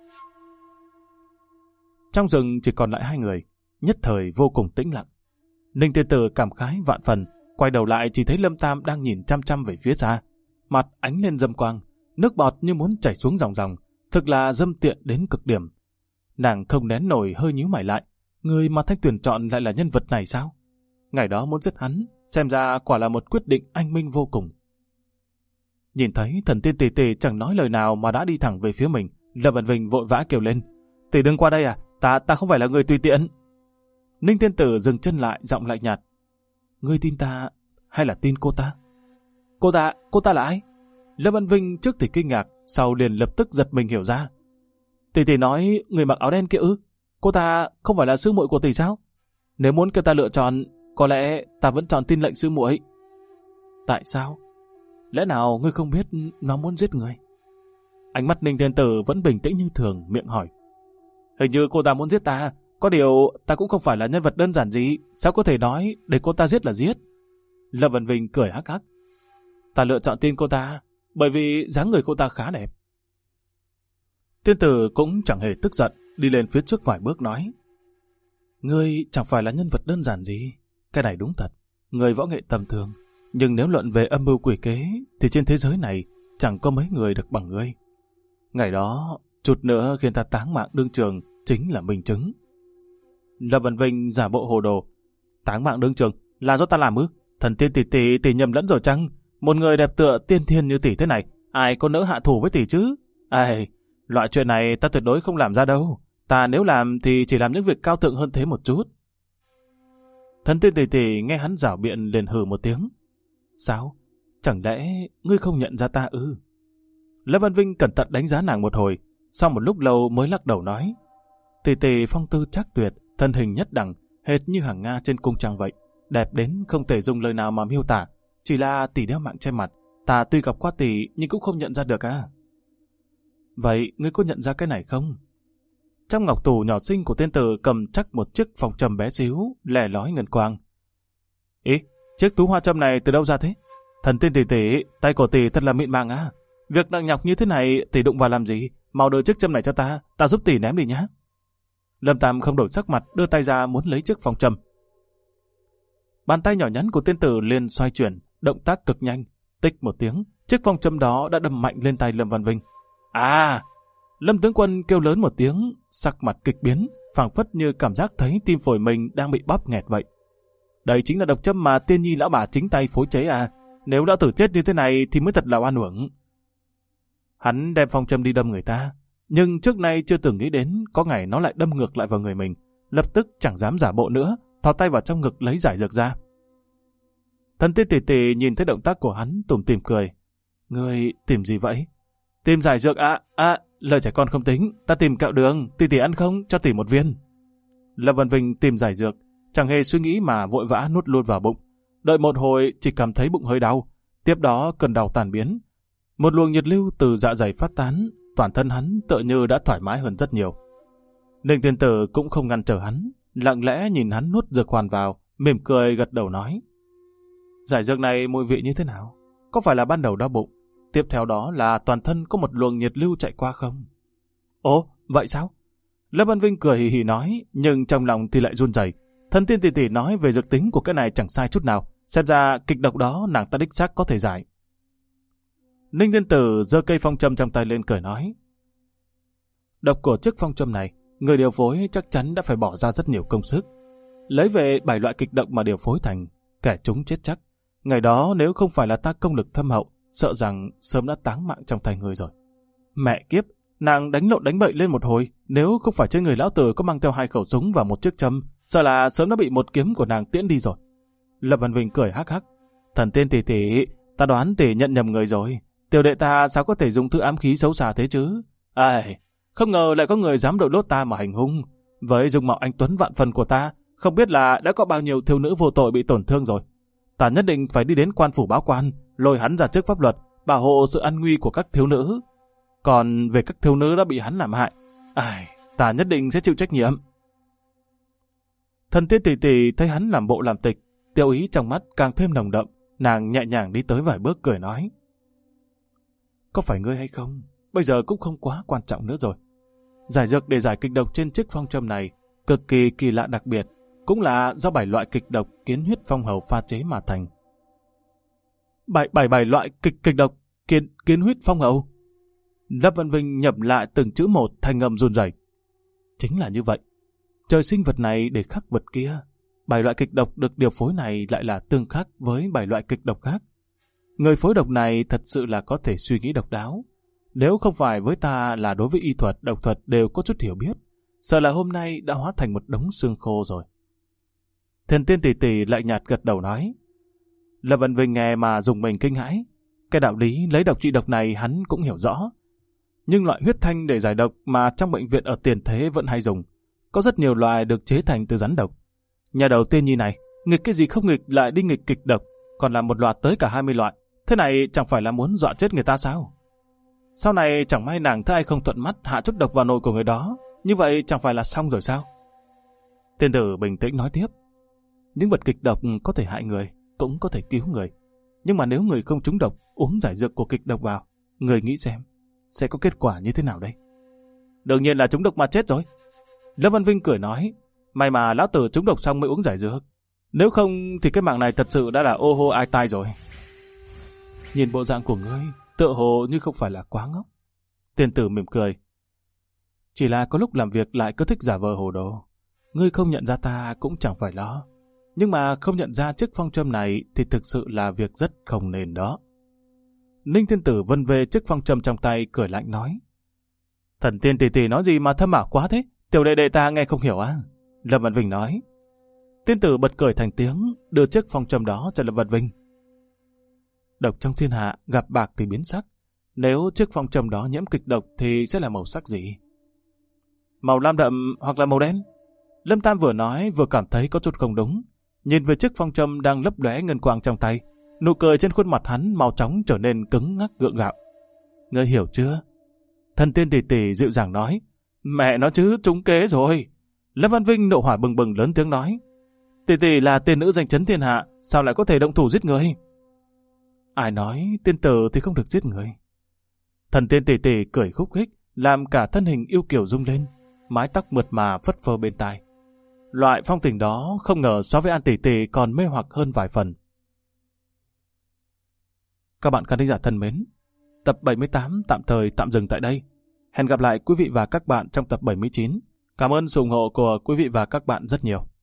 Trong rừng chỉ còn lại hai người, nhất thời vô cùng tĩnh lặng. Ninh Tiên Tử cảm khái vạn phần, quay đầu lại chỉ thấy Lâm Tam đang nhìn chăm chăm về phía xa, mặt ánh lên dâm quang, nước bọt như muốn chảy xuống ròng ròng, thực là dâm tiện đến cực điểm. Nàng không nén nổi hơi nhíu mày lại, người mà Thanh Tuyền chọn lại là nhân vật này sao? Ngày đó muốn giết hắn, xem ra quả là một quyết định anh minh vô cùng. Nhìn thấy Thần Tiên Tỷ Tỷ chẳng nói lời nào mà đã đi thẳng về phía mình, Lâm Vạn Vinh vội vã kêu lên, tỷ đừng qua đây à, ta không phải là người tùy tiện. Ninh Tiên Tử dừng chân lại, giọng lạnh nhạt, ngươi tin ta hay là tin cô ta? Cô ta là ai? Lâm Vạn Vinh trước thì kinh ngạc, sau liền lập tức giật mình hiểu ra. Tỷ tỷ nói người mặc áo đen kia ư? Cô ta không phải là sư muội của tỷ sao? Nếu muốn kêu ta lựa chọn, có lẽ ta vẫn chọn tin lệnh sư muội. Tại sao? Lẽ nào ngươi không biết nó muốn giết người? Ánh mắt Ninh Tiên Tử vẫn bình tĩnh như thường, miệng hỏi. Hình như cô ta muốn giết ta, có điều ta cũng không phải là nhân vật đơn giản gì, sao có thể nói để cô ta giết là giết? Lâm Vạn Vinh cười hắc hắc. Ta lựa chọn tin cô ta, bởi vì dáng người cô ta khá đẹp. Tiên Tử cũng chẳng hề tức giận, đi lên phía trước vài bước nói. Ngươi chẳng phải là nhân vật đơn giản gì, cái này đúng thật, người võ nghệ tầm thường, nhưng nếu luận về âm mưu quỷ kế thì trên thế giới này chẳng có mấy người được bằng ngươi. Ngày đó, chút nữa khiến ta táng mạng đương trường chính là minh chứng. Lâm Vạn Vinh giả bộ hồ đồ. Táng mạng đương trường là do ta làm ư? Thần Tiên tỷ nhầm lẫn rồi chăng? Một người đẹp tựa tiên thiên như tỷ thế này, ai có nỡ hạ thủ với tỷ chứ? Ai, loại chuyện này ta tuyệt đối không làm ra đâu. Ta nếu làm thì chỉ làm những việc cao thượng hơn thế một chút. Thần Tiên tỷ nghe hắn giảo biện liền hừ một tiếng. Sao? Chẳng lẽ ngươi không nhận ra ta ư? Lâm Vạn Vinh cẩn thận đánh giá nàng một hồi, sau một lúc lâu mới lắc đầu nói. Tỷ phong tư trác tuyệt, thân hình nhất đẳng, hệt như hàng Nga trên cung trăng vậy, đẹp đến không thể dùng lời nào mà miêu tả. Chỉ là tỷ đeo mạng che mặt, ta tuy gặp qua tỷ nhưng cũng không nhận ra được à? Vậy ngươi có nhận ra cái này không? Trong ngọc tủ nhỏ xinh của tiên tử cầm chắc một chiếc vòng trầm bé xíu, lẻ lói ngân quang. Ý, chiếc tú hoa châm này từ đâu ra thế? Thần Tiên tỷ, tay của tỷ thật là mịn màng á. Việc nặng nhọc như thế này tỷ đụng vào làm gì? Mau đưa chiếc châm này cho ta giúp tỷ ném đi nhá. Lâm Tam không đổi sắc mặt, đưa tay ra muốn lấy chiếc vòng trầm. Bàn tay nhỏ nhắn của tiên tử liền xoay chuyển, động tác cực nhanh, tích một tiếng, chiếc vòng trầm đó đã đâm mạnh lên tay Lâm Vạn Vinh. À! Lâm tướng quân kêu lớn một tiếng, sắc mặt kịch biến, phảng phất như cảm giác thấy tim phổi mình đang bị bóp nghẹt vậy. Đây chính là độc châm mà tiên nhi lão bà chính tay phối chế à. Nếu lão tử chết như thế này thì mới thật là oan uổng. Hắn đem phong châm đi đâm người ta, nhưng trước nay chưa từng nghĩ đến có ngày nó lại đâm ngược lại vào người mình. Lập tức chẳng dám giả bộ nữa, thò tay vào trong ngực lấy giải dược ra. Thần tiên tỷ tỷ nhìn thấy động tác của hắn tủm tỉm cười. Ngươi tìm gì vậy? Tìm giải dược à, lời trẻ con không tính, ta tìm kẹo đường, tỷ tỷ ăn không, cho tỷ một viên. Lâm Văn Vinh tìm giải dược, chẳng hề suy nghĩ mà vội vã nuốt luôn vào bụng. Đợi một hồi chỉ cảm thấy bụng hơi đau, tiếp đó cơn đau tàn biến. Một luồng nhiệt lưu từ dạ dày phát tán, toàn thân hắn tựa như đã thoải mái hơn rất nhiều. Ninh Tiên Tử cũng không ngăn trở hắn, lặng lẽ nhìn hắn nuốt dược hoàn vào, mỉm cười gật đầu nói. Giải dược này mùi vị như thế nào? Có phải là ban đầu đau bụng, tiếp theo đó là toàn thân có một luồng nhiệt lưu chạy qua không? Ồ, vậy sao? Lâm Văn Vinh cười hì hì nói, nhưng trong lòng thì lại run rẩy. Thần tiên tỷ tỷ nói về dược tính của cái này chẳng sai chút nào, xem ra kịch độc đó nàng ta đích xác có thể giải. Ninh Tiên Tử giơ cây phong châm trong tay lên cười nói. Độc của chiếc phong châm này, người điều phối chắc chắn đã phải bỏ ra rất nhiều công sức. Lấy về 7 loại kịch độc mà điều phối thành, kẻ chúng chết chắc. Ngày đó nếu không phải là ta công lực thâm hậu, sợ rằng sớm đã táng mạng trong tay người rồi. Mẹ kiếp, nàng đánh lộn đánh bậy lên một hồi, nếu không phải trên người lão tử có mang theo 2 khẩu súng và 1 chiếc châm, sợ là sớm đã bị một kiếm của nàng tiễn đi rồi. Lâm Văn Vinh cười hắc hắc. Thần tiên tỷ tỷ, ta đoán tỷ nhận nhầm người rồi. Tiểu đệ ta sao có thể dùng thứ ám khí xấu xa thế chứ? Ai, không ngờ lại có người dám đội lốt ta mà hành hung. Với dung mạo anh tuấn vạn phần của ta, không biết là đã có bao nhiêu thiếu nữ vô tội bị tổn thương rồi. Ta nhất định phải đi đến quan phủ báo quan, lôi hắn ra trước pháp luật, bảo hộ sự an nguy của các thiếu nữ. Còn về các thiếu nữ đã bị hắn làm hại, ta nhất định sẽ chịu trách nhiệm. Thần tiên tỷ tỷ thấy hắn làm bộ làm tịch, tiêu ý trong mắt càng thêm nồng đậm, nàng nhẹ nhàng đi tới vài bước cười nói. Có phải ngươi hay không? Bây giờ cũng không quá quan trọng nữa rồi. Giải dược để giải kịch độc trên chiếc phong châm này cực kỳ kỳ lạ đặc biệt, cũng là do 7 loại kịch độc kiến huyết phong hầu pha chế mà thành. 7 loại kịch độc kiến huyết phong hầu. Lâm Văn Vinh nhẩm lại từng chữ một, thanh âm run rẩy. Chính là như vậy. Trời sinh vật này để khắc vật kia. 7 loại kịch độc được điều phối này lại là tương khắc với 7 loại kịch độc khác. Người phối độc này thật sự là có thể suy nghĩ độc đáo. Nếu không phải với ta là đối với y thuật, độc thuật đều có chút hiểu biết, sợ là hôm nay đã hóa thành một đống xương khô rồi. Thần tiên tỷ tỷ lại nhạt gật đầu nói. Lâm Văn Vinh nghe mà dùng mình kinh hãi. Cái đạo lý lấy độc trị độc này hắn cũng hiểu rõ. Nhưng loại huyết thanh để giải độc mà trong bệnh viện ở tiền thế vẫn hay dùng, có rất nhiều loại được chế thành từ rắn độc. Nhà đầu tiên nhi này, nghịch cái gì không nghịch lại đi nghịch kịch độc, còn làm một loạt tới cả 20 loại. Thế này chẳng phải là muốn dọa chết người ta sao? Sau này chẳng may nàng thấy ai không thuận mắt hạ chút độc vào nồi của người đó, như vậy chẳng phải là xong rồi sao? Tiên tử bình tĩnh nói tiếp. Những vật kịch độc có thể hại người, cũng có thể cứu người. Nhưng mà nếu người không trúng độc, uống giải dược của kịch độc vào, người nghĩ xem, sẽ có kết quả như thế nào đây? Đương nhiên là trúng độc mà chết rồi. Lâm Văn Vinh cười nói, may mà lão tử trúng độc xong mới uống giải dược. Nếu không thì cái mạng này thật sự đã là ô hô ai tai rồi. Nhìn bộ dạng của ngươi, tựa hồ như không phải là quá ngốc. Tiên tử mỉm cười. Chỉ là có lúc làm việc lại cứ thích giả vờ hồ đồ. Ngươi không nhận ra ta cũng chẳng phải lo. Nhưng mà không nhận ra chiếc phong châm này thì thực sự là việc rất không nên đó. Ninh Tiên Tử vân về chiếc phong châm trong tay cười lạnh nói. Thần tiên tỷ tỷ nói gì mà thâm ảo quá thế? Tiểu đệ đệ ta nghe không hiểu á. Lâm Văn Vinh nói. Tiên tử bật cười thành tiếng, đưa chiếc phong châm đó cho Lâm Văn Vinh. Độc trong thiên hạ, gặp bạc thì biến sắc. Nếu chiếc phong châm đó nhiễm kịch độc thì sẽ là màu sắc gì? Màu lam đậm hoặc là màu đen? Lâm Tam vừa nói vừa cảm thấy có chút không đúng. Nhìn về chiếc phong châm đang lấp lóe ngân quang trong tay, nụ cười trên khuôn mặt hắn mau chóng trở nên cứng ngắc gượng gạo. Ngươi hiểu chưa? Thần tiên tỷ tỷ dịu dàng nói. Mẹ nó chứ, trúng kế rồi. Lâm Văn Vinh nộ hỏa bừng bừng lớn tiếng nói. Tỷ tỷ là tiên nữ danh chấn thiên hạ, sao lại có thể động thủ giết người? Ai nói tiên tử thì không được giết người? Thần tiên tỷ tỷ cười khúc khích, làm cả thân hình yêu kiều rung lên, mái tóc mượt mà phất phơ bên tai. Loại phong tình đó không ngờ so với An tỷ tỷ còn mê hoặc hơn vài phần. Các bạn khán thính giả thân mến, tập 78 tạm thời tạm dừng tại đây. Hẹn gặp lại quý vị và các bạn trong tập 79. Cảm ơn sự ủng hộ của quý vị và các bạn rất nhiều.